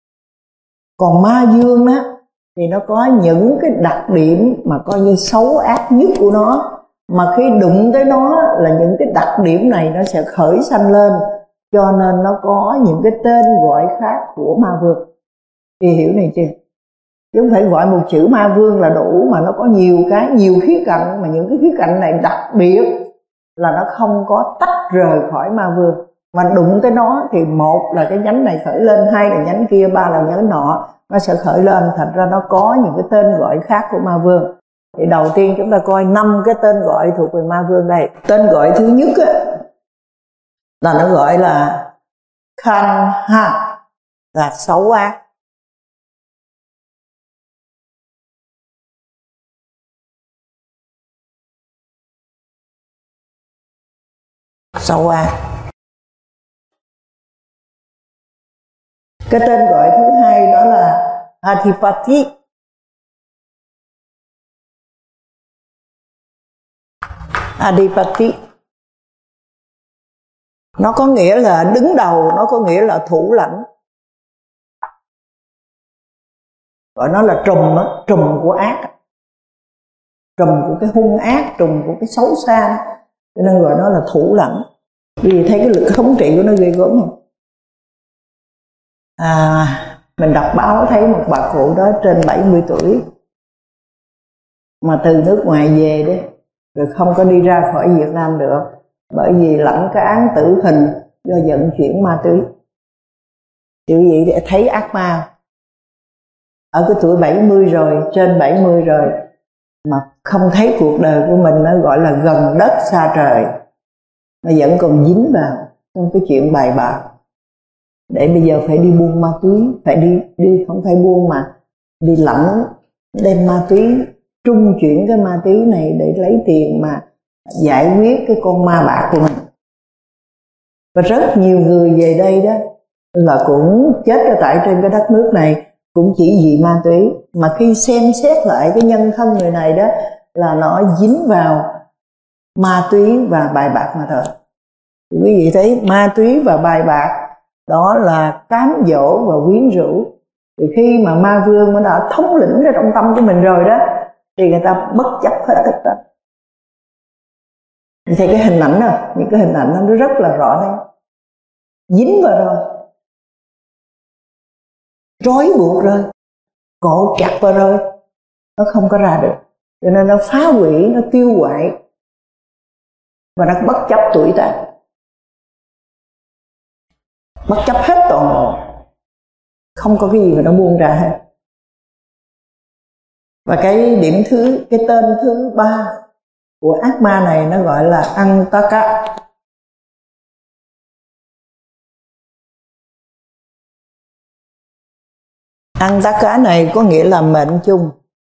Còn ma vương đó thì nó có những cái đặc điểm mà coi như xấu ác nhất của nó, mà khi đụng tới nó là những cái đặc điểm này nó sẽ khởi sanh lên, cho nên nó có những cái tên gọi khác của ma vương. Thì hiểu này chưa? Chứ không phải gọi một chữ ma vương là đủ, mà nó có nhiều cái, nhiều khía cạnh, mà những cái khía cạnh này đặc biệt là nó không có tách rời khỏi ma vương. Mà đụng tới nó thì một là cái nhánh này khởi lên, hai là nhánh kia, ba là nhánh nọ, nó sẽ khởi lên. Thành ra nó có những cái tên gọi khác của ma vương. Thì đầu tiên chúng ta coi năm cái tên gọi thuộc về ma vương đây. Tên gọi thứ nhất á, là nó gọi là Khan Ha, là xấu ác. Xấu ác. Cái tên gọi thứ hai đó là Adipati. Adipati nó có nghĩa là đứng đầu, nó có nghĩa là thủ lãnh. Gọi nó là trùm á, trùm của ác, trùm của cái hung ác, trùm của cái xấu xa, cho nên gọi nó là thủ lãnh. Vì thấy cái lực thống trị của nó ghê gớm không? À, mình đọc báo thấy một bà cụ đó trên bảy mươi tuổi mà từ nước ngoài về đấy, rồi không có đi ra khỏi Việt Nam được, bởi vì lãnh cái án tử hình do vận chuyển ma túy. Chữ gì để thấy ác ma ở cái tuổi bảy mươi rồi, trên bảy mươi rồi, mà không thấy cuộc đời của mình nó gọi là gần đất xa trời, nó vẫn còn dính vào trong cái chuyện bài bạc, để bây giờ phải đi buôn ma túy, phải đi đi không phải buôn mà đi lãnh, đem ma túy, trung chuyển cái ma túy này để lấy tiền mà giải quyết cái con ma bạc của mình. Và rất nhiều người về đây đó là cũng chết ở tại trên cái đất nước này cũng chỉ vì ma túy, mà khi xem xét lại cái nhân thân người này đó là nó dính vào ma túy và bài bạc mà thôi. Thì quý vị thấy ma túy và bài bạc đó là cám dỗ và quyến rũ. Thì khi mà ma vương nó đã thống lĩnh ra trong tâm của mình rồi đó, thì người ta bất chấp hết tất cả. Thì thấy cái hình ảnh đó, những cái hình ảnh đó nó rất là rõ nét, dính vào rồi, trói buộc rồi, cột chặt vào rồi, nó không có ra được. Cho nên nó phá hủy, nó tiêu hoại, và nó bất chấp tuổi tác, bất chấp hết toàn bộ, không có cái gì mà nó buông ra hết. Và cái điểm thứ, cái tên thứ ba của ác ma này nó gọi là Antaka. Antaka này có nghĩa là mệnh chung.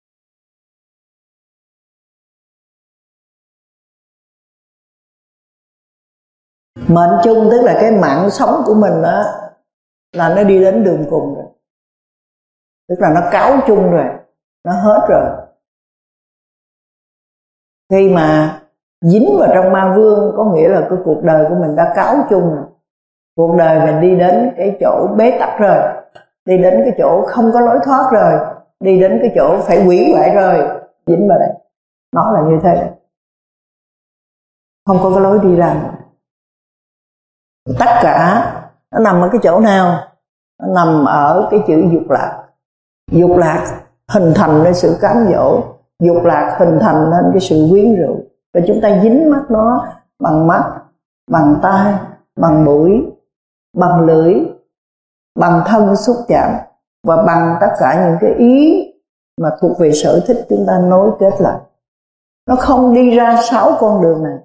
Mệnh chung tức là cái mạng sống của mình đó là nó đi đến đường cùng rồi, tức là nó cáo chung rồi, nó hết rồi. Khi mà dính vào trong ma vương có nghĩa là cái cuộc đời của mình đã cáo chung rồi. Cuộc đời mình đi đến cái chỗ bế tắc rồi, đi đến cái chỗ không có lối thoát rồi, đi đến cái chỗ phải hủy hoại rồi, dính vào đây. Nó là như thế, không có cái lối đi ra. Tất cả nó nằm ở cái chỗ nào? Nó nằm ở cái chữ dục lạc. Dục lạc hình thành nên sự cám dỗ, dục lạc hình thành nên cái sự quyến rũ. Và chúng ta dính mắt nó bằng mắt, bằng tai, bằng mũi, bằng lưỡi, bằng thân xúc chạm, và bằng tất cả những cái ý mà thuộc về sở thích chúng ta nối kết lại. Nó không đi ra sáu con đường này.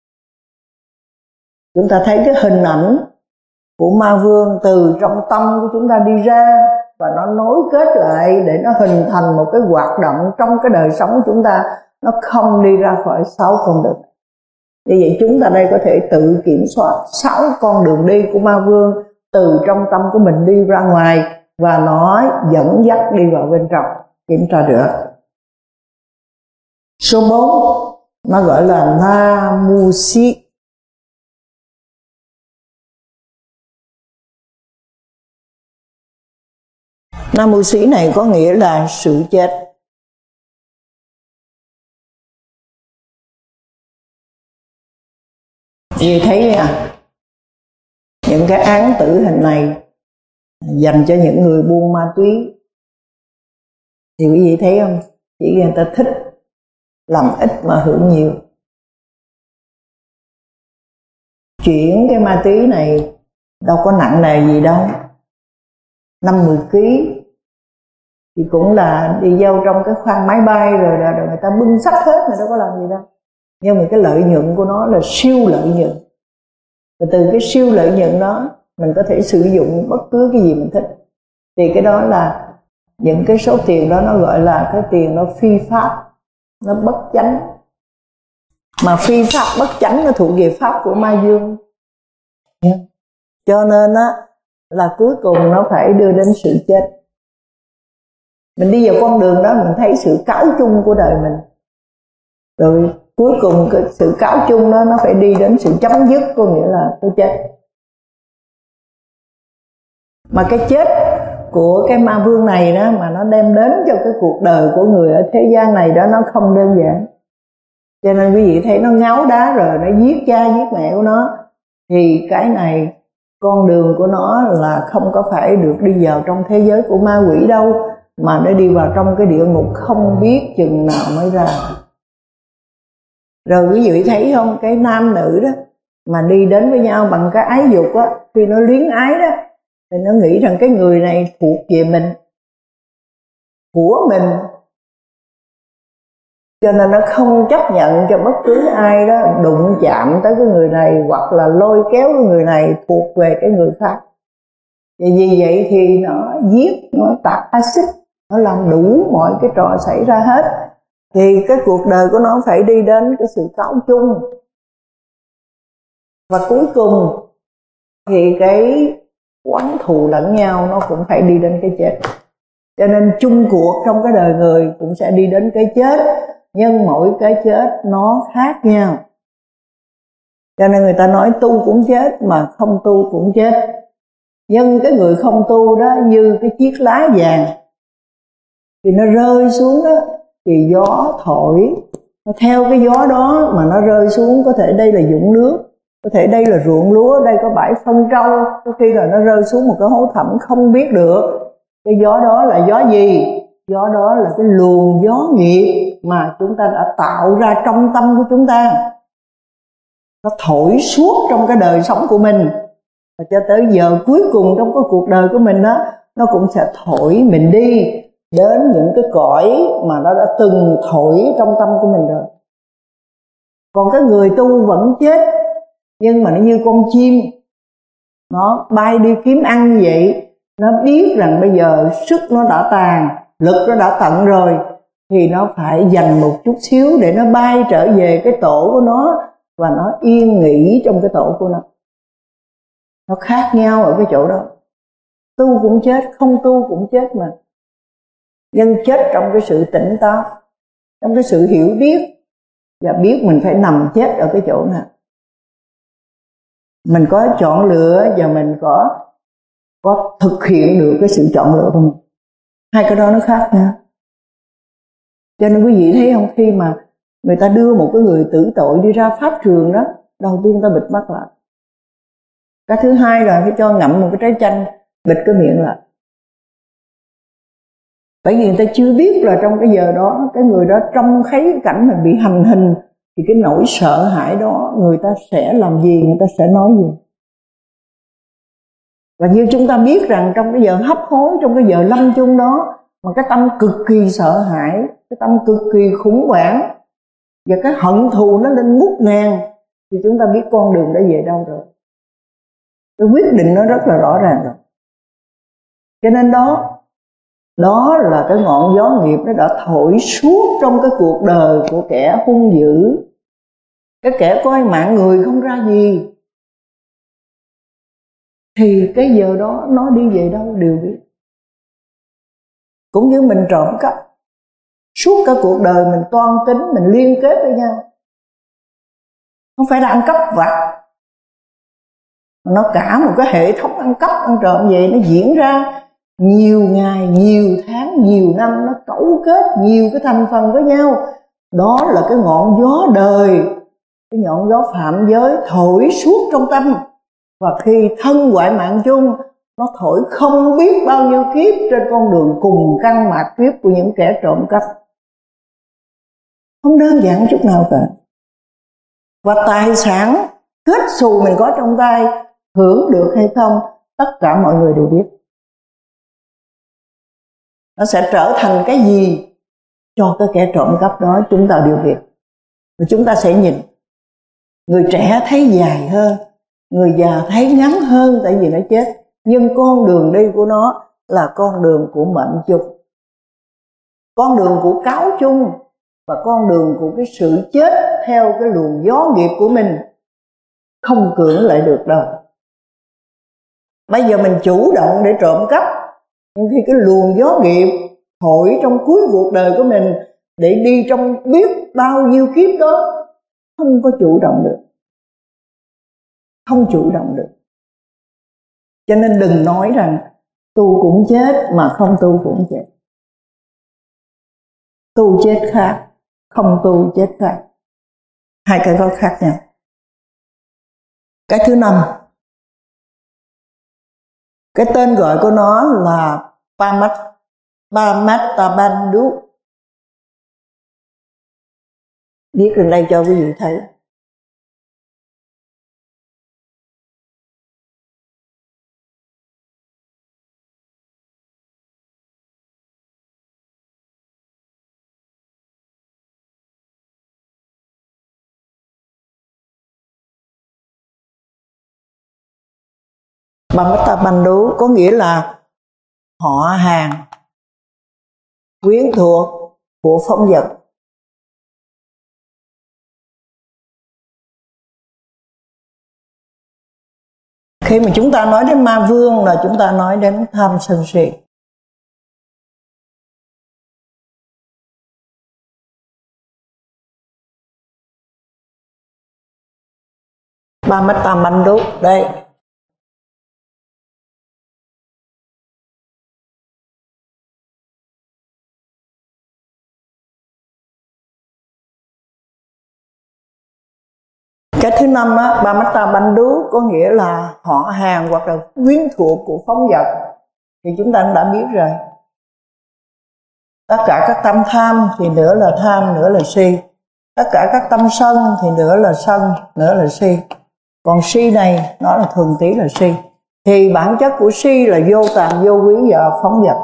Chúng ta thấy cái hình ảnh của ma vương từ trong tâm của chúng ta đi ra, và nó nối kết lại để nó hình thành một cái hoạt động trong cái đời sống của chúng ta. Nó không đi ra khỏi sáu con đường. Như vậy chúng ta đây có thể tự kiểm soát sáu con đường đi của ma vương từ trong tâm của mình đi ra ngoài, và nó dẫn dắt đi vào bên trong, kiểm tra được. Số bốn nó gọi là Namusi. Namusi này có nghĩa là sự chết. Vì thấy à, những cái án tử hình này dành cho những người buôn ma túy, thì quý vị thấy không? Chỉ người ta thích làm ít mà hưởng nhiều. Chuyển cái ma túy này đâu có nặng nề gì đâu, năm mười ký thì cũng là đi vô trong cái khoang máy bay rồi, rồi, rồi người ta bưng xách hết, người đâu có làm gì đâu. Nhưng mà cái lợi nhuận của nó là siêu lợi nhuận, và từ cái siêu lợi nhuận đó mình có thể sử dụng bất cứ cái gì mình thích. Thì cái đó là những cái số tiền đó, nó gọi là cái tiền nó phi pháp, nó bất chánh. Mà phi pháp bất chánh nó thuộc về pháp của ma dương. Yeah. Cho nên á là cuối cùng nó phải đưa đến sự chết. Mình đi vào con đường đó mình thấy sự cáo chung của đời mình, rồi cuối cùng cái sự cáo chung đó nó phải đi đến sự chấm dứt, có nghĩa là tôi chết. Mà cái chết của cái ma vương này đó mà nó đem đến cho cái cuộc đời của người ở thế gian này đó, nó không đơn giản. Cho nên quý vị thấy nó ngáo đá rồi nó giết cha giết mẹ của nó, thì cái này con đường của nó là không có phải được đi vào trong thế giới của ma quỷ đâu, mà nó đi vào trong cái địa ngục không biết chừng nào mới ra. Rồi quý vị thấy không, cái nam nữ đó mà đi đến với nhau bằng cái ái dục á, khi nó luyến ái đó thì nó nghĩ rằng cái người này thuộc về mình, của mình, cho nên nó không chấp nhận cho bất cứ ai đó đụng chạm tới cái người này, hoặc là lôi kéo cái người này thuộc về cái người khác. Và vì vậy thì nó giết, nó tạt axit, nó làm đủ mọi cái trò xảy ra hết. Thì cái cuộc đời của nó phải đi đến cái sự cáo chung. Và cuối cùng thì cái oán thù lẫn nhau nó cũng phải đi đến cái chết. Cho nên chung cuộc trong cái đời người cũng sẽ đi đến cái chết, nhưng mỗi cái chết nó khác nhau. Cho nên người ta nói tu cũng chết mà không tu cũng chết. Nhưng cái người không tu đó như cái chiếc lá vàng, thì nó rơi xuống đó thì gió thổi, nó theo cái gió đó mà nó rơi xuống. Có thể đây là vũng nước, có thể đây là ruộng lúa, đây có bãi phân trâu, có khi là nó rơi xuống một cái hố thẳm không biết được. Cái gió đó là gió gì? Gió đó là cái luồng gió nghiệp mà chúng ta đã tạo ra trong tâm của chúng ta. Nó thổi suốt trong cái đời sống của mình, và cho tới giờ cuối cùng trong cái cuộc đời của mình đó, nó cũng sẽ thổi mình đi đến những cái cõi mà nó đã từng thổi trong tâm của mình rồi. Còn cái người tu vẫn chết, nhưng mà nó như con chim, nó bay đi kiếm ăn như vậy. Nó biết rằng bây giờ sức nó đã tàn, lực nó đã tận rồi, thì nó phải dành một chút xíu để nó bay trở về cái tổ của nó, và nó yên nghỉ trong cái tổ của nó. Nó khác nhau ở cái chỗ đó. Tu cũng chết, không tu cũng chết mà. Nhưng chết trong cái sự tỉnh táo, trong cái sự hiểu biết, và biết mình phải nằm chết ở cái chỗ nào. Mình có chọn lựa và mình có có thực hiện được cái sự chọn lựa của mình. Hai cái đó nó khác nha. Cho nên quý vị thấy không, khi mà người ta đưa một cái người tử tội đi ra pháp trường đó, đầu tiên ta bịt mắt lại. Cái thứ hai là phải cho ngậm một cái trái chanh, bịt cái miệng lại. Bởi vì người ta chưa biết là trong cái giờ đó, cái người đó trông thấy cái cảnh mà bị hành hình, thì cái nỗi sợ hãi đó người ta sẽ làm gì, người ta sẽ nói gì. Và như chúng ta biết rằng trong cái giờ hấp hối, trong cái giờ lâm chung đó, mà cái tâm cực kỳ sợ hãi, cái tâm cực kỳ khủng hoảng, và cái hận thù nó lên ngút ngàn, thì chúng ta biết con đường đã về đâu rồi. Cái quyết định nó rất là rõ ràng rồi. Cho nên đó, đó là cái ngọn gió nghiệp nó đã thổi suốt trong cái cuộc đời của kẻ hung dữ, cái kẻ coi mạng người không ra gì. Thì cái giờ đó nó đi về đâu đều biết. Cũng như mình trộm cắp, suốt cả cuộc đời mình toan tính, mình liên kết với nhau. Không phải là ăn cắp vặt, mà nó cả một cái hệ thống ăn cắp, ăn trộm vậy, nó diễn ra nhiều ngày, nhiều tháng, nhiều năm, nó cấu kết nhiều cái thành phần với nhau. Đó là cái ngọn gió đời, cái ngọn gió phạm giới thổi suốt trong tâm. Và khi thân hoại mạng chung, nó thổi không biết bao nhiêu kiếp trên con đường cùng căn mạt kiếp của những kẻ trộm cắp. Không đơn giản chút nào cả. Và tài sản kết xù mình có trong tay, hưởng được hay không, tất cả mọi người đều biết. Nó sẽ trở thành cái gì cho cái kẻ trộm cắp đó, chúng ta đều biết. Và chúng ta sẽ nhìn. Người trẻ thấy dài hơn, người già thấy ngắn hơn, tại vì nó chết. Nhưng con đường đi của nó là con đường của mệnh chung, con đường của cáo chung, và con đường của cái sự chết theo cái luồng gió nghiệp của mình, không cưỡng lại được đâu. Bây giờ mình chủ động để trộm cắp, nhưng khi cái luồng gió nghiệp thổi trong cuối cuộc đời của mình để đi trong biết bao nhiêu kiếp đó, không có chủ động được, không chủ động được. Cho nên đừng nói rằng tu cũng chết mà không tu cũng chết. Tu chết khác, không tu chết khác. Hai cái đó khác nhau. Cái thứ năm, cái tên gọi của nó là Pamat, Pamattabandhu. Viết lên đây cho quý vị thấy. Pamattabandhu có nghĩa là họ hàng, quyến thuộc của phong vật. Khi mà chúng ta nói đến ma vương là chúng ta nói đến tham sân si. Pamattabandhu đây. Cái thứ năm á, Pamattabandhu có nghĩa là họ hàng hoặc là quyến thuộc của phóng vật. Thì chúng ta đã biết rồi. Tất cả các tâm tham thì nửa là tham, nửa là si. Tất cả các tâm sân thì nửa là sân, nửa là si. Còn si này nó là thuần túy là si. Thì bản chất của si là vô tàm, vô quý và phóng vật.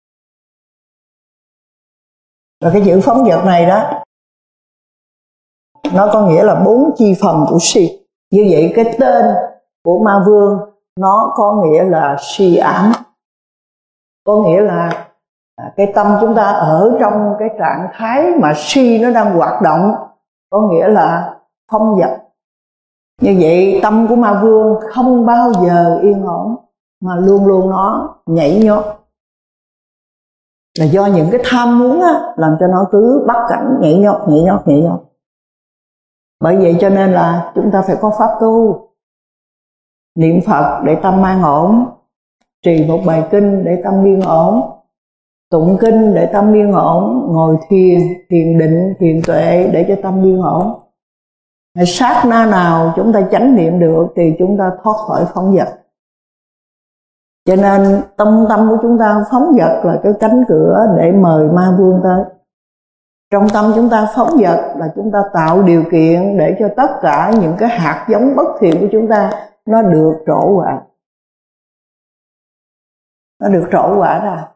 Và cái chữ phóng vật này đó, nó có nghĩa là bốn chi phần của si. Như vậy cái tên của ma vương nó có nghĩa là si ám. Có nghĩa là cái tâm chúng ta ở trong cái trạng thái mà si nó đang hoạt động, có nghĩa là phong vật. Như vậy tâm của ma vương không bao giờ yên ổn, mà luôn luôn nó nhảy nhót. Là do những cái tham muốn á, làm cho nó cứ bắt cảnh nhảy nhót, nhảy nhót, nhảy nhót. Bởi vậy cho nên là chúng ta phải có pháp tu, niệm Phật để tâm an ổn, trì một bài kinh để tâm yên ổn, tụng kinh để tâm yên ổn, ngồi thiền, thiền định, thiền tuệ để cho tâm yên ổn. Sát na nào chúng ta chánh niệm được thì chúng ta thoát khỏi phóng dật. Cho nên tâm tâm của chúng ta phóng dật là cái cánh cửa để mời ma vương tới. Trong tâm chúng ta phóng dật là chúng ta tạo điều kiện để cho tất cả những cái hạt giống bất thiện của chúng ta nó được trổ quả. Nó được trổ quả ra.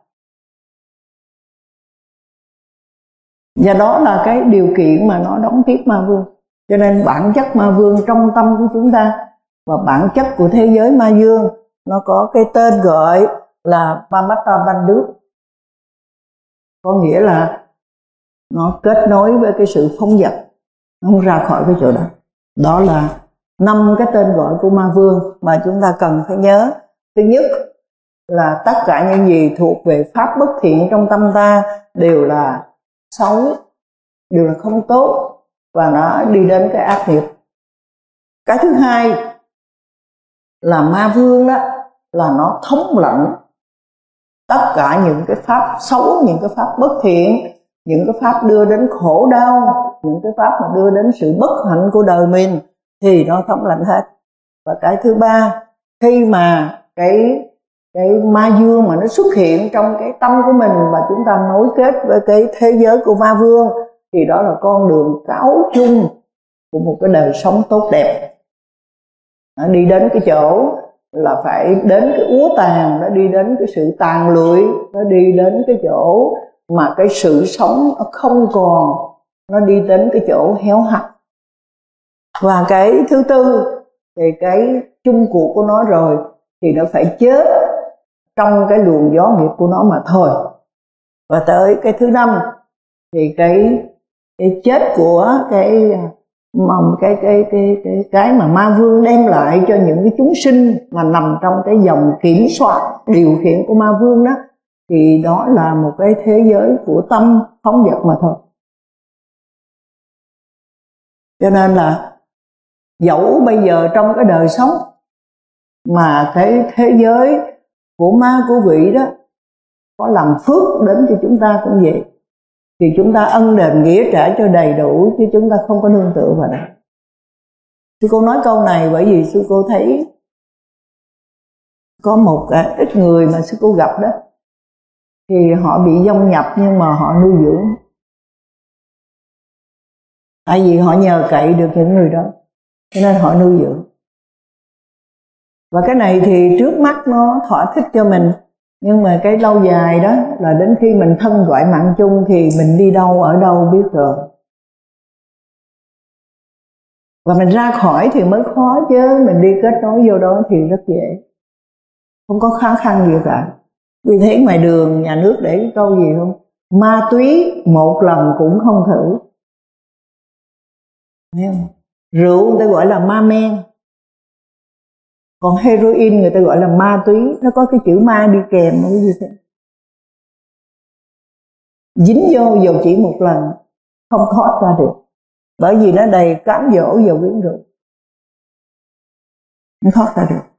Và đó là cái điều kiện mà nó đón tiếp ma vương. Cho nên bản chất ma vương trong tâm của chúng ta và bản chất của thế giới ma dương nó có cái tên gọi là Pamatta Bandhu. Có nghĩa là nó kết nối với cái sự phóng dật, nó không ra khỏi cái chỗ đó. Đó là năm cái tên gọi của ma vương mà chúng ta cần phải nhớ. Thứ nhất là tất cả những gì thuộc về pháp bất thiện trong tâm ta đều là xấu, đều là không tốt và nó đi đến cái ác nghiệp. Cái thứ hai là ma vương đó là nó thống lãnh tất cả những cái pháp xấu, những cái pháp bất thiện, những cái pháp đưa đến khổ đau, những cái pháp mà đưa đến sự bất hạnh của đời mình thì nó thống lãnh hết. Và cái thứ ba, khi mà cái cái ma dương mà nó xuất hiện trong cái tâm của mình và chúng ta nối kết với cái thế giới của ma vương thì đó là con đường cáo chung của một cái đời sống tốt đẹp. Nó đi đến cái chỗ là phải đến cái úa tàn, nó đi đến cái sự tàn lụi, nó đi đến cái chỗ mà cái sự sống nó không còn, nó đi đến cái chỗ héo hắt. Và cái thứ tư thì cái chung cuộc của nó rồi thì nó phải chết trong cái luồng gió nghiệp của nó mà thôi. Và tới cái thứ năm thì cái cái chết của cái mầm cái cái cái cái cái mà ma vương đem lại cho những cái chúng sinh mà nằm trong cái dòng kiểm soát điều khiển của ma vương đó thì đó là một cái thế giới của tâm phóng dật mà thôi. Cho nên là dẫu bây giờ trong cái đời sống mà cái thế giới của ma của quỷ đó có làm phước đến cho chúng ta cũng vậy, thì chúng ta ân đền nghĩa trả cho đầy đủ chứ chúng ta không có nương tựa vào đó. Sư cô nói câu này bởi vì sư cô thấy có một ít người mà sư cô gặp đó thì họ bị vong nhập nhưng mà họ nuôi dưỡng. Tại vì họ nhờ cậy được những người đó cho nên họ nuôi dưỡng. Và cái này thì trước mắt nó thỏa thích cho mình, nhưng mà cái lâu dài đó là đến khi mình thân gọi mạng chung thì mình đi đâu ở đâu biết rồi. Và mình ra khỏi thì mới khó, chứ mình đi kết nối vô đó thì rất dễ, không có khó khăn gì cả. Vì thế ngoài đường nhà nước để cái câu gì không? Ma túy một lần cũng không thử. Thấy không? Rượu người ta gọi là ma men, còn heroin người ta gọi là ma túy. Nó có cái chữ ma đi kèm cái gì thế. Dính vô dù chỉ một lần không thoát ra được, bởi vì nó đầy cám dỗ và quyến rũ, không thoát ra được.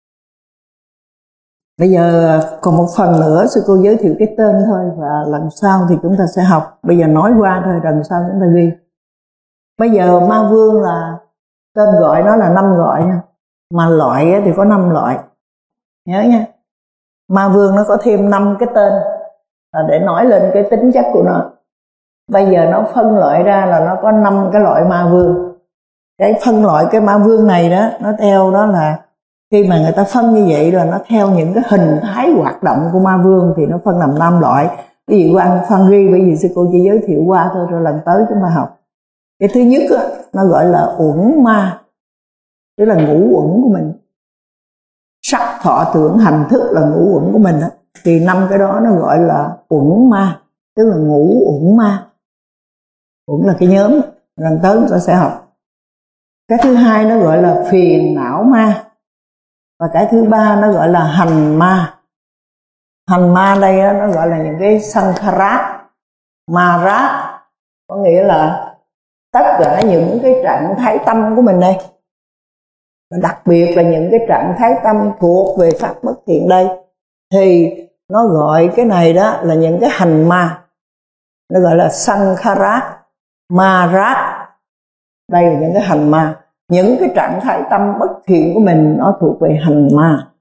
Bây giờ còn một phần nữa sư cô giới thiệu cái tên thôi, và lần sau thì chúng ta sẽ học. Bây giờ nói qua thôi, lần sau chúng ta ghi. Bây giờ ma vương là tên gọi nó là năm gọi nha, mà loại thì có năm loại, nhớ nha. Ma vương nó có thêm năm cái tên là để nói lên cái tính chất của nó. Bây giờ nó phân loại ra là nó có năm cái loại ma vương. Cái phân loại cái ma vương này đó, nó theo đó là khi mà người ta phân như vậy là nó theo những cái hình thái hoạt động của ma vương thì nó phân làm năm loại. Ví dụ quan phân ghi, bởi vì sư cô chỉ giới thiệu qua thôi, rồi lần tới chúng ta học. Cái thứ nhất đó, nó gọi là uẩn ma, tức là ngũ uẩn của mình. Sắc thọ tưởng hành thức là ngũ uẩn của mình đó. Thì năm cái đó nó gọi là uẩn ma, tức là ngũ uẩn ma. Uẩn là cái nhóm, lần tới chúng ta sẽ học. Cái thứ hai nó gọi là phiền não ma. Và cái thứ ba nó gọi là hành ma. Hành ma đây đó, nó gọi là những cái sankhara, ma rá, có nghĩa là tất cả những cái trạng thái tâm của mình đây, đặc biệt là những cái trạng thái tâm thuộc về pháp bất thiện đây, thì nó gọi cái này đó là những cái hành ma, nó gọi là sankhara, ma rát. Đây là những cái hành ma, những cái trạng thái tâm bất thiện của mình nó thuộc về hành ma.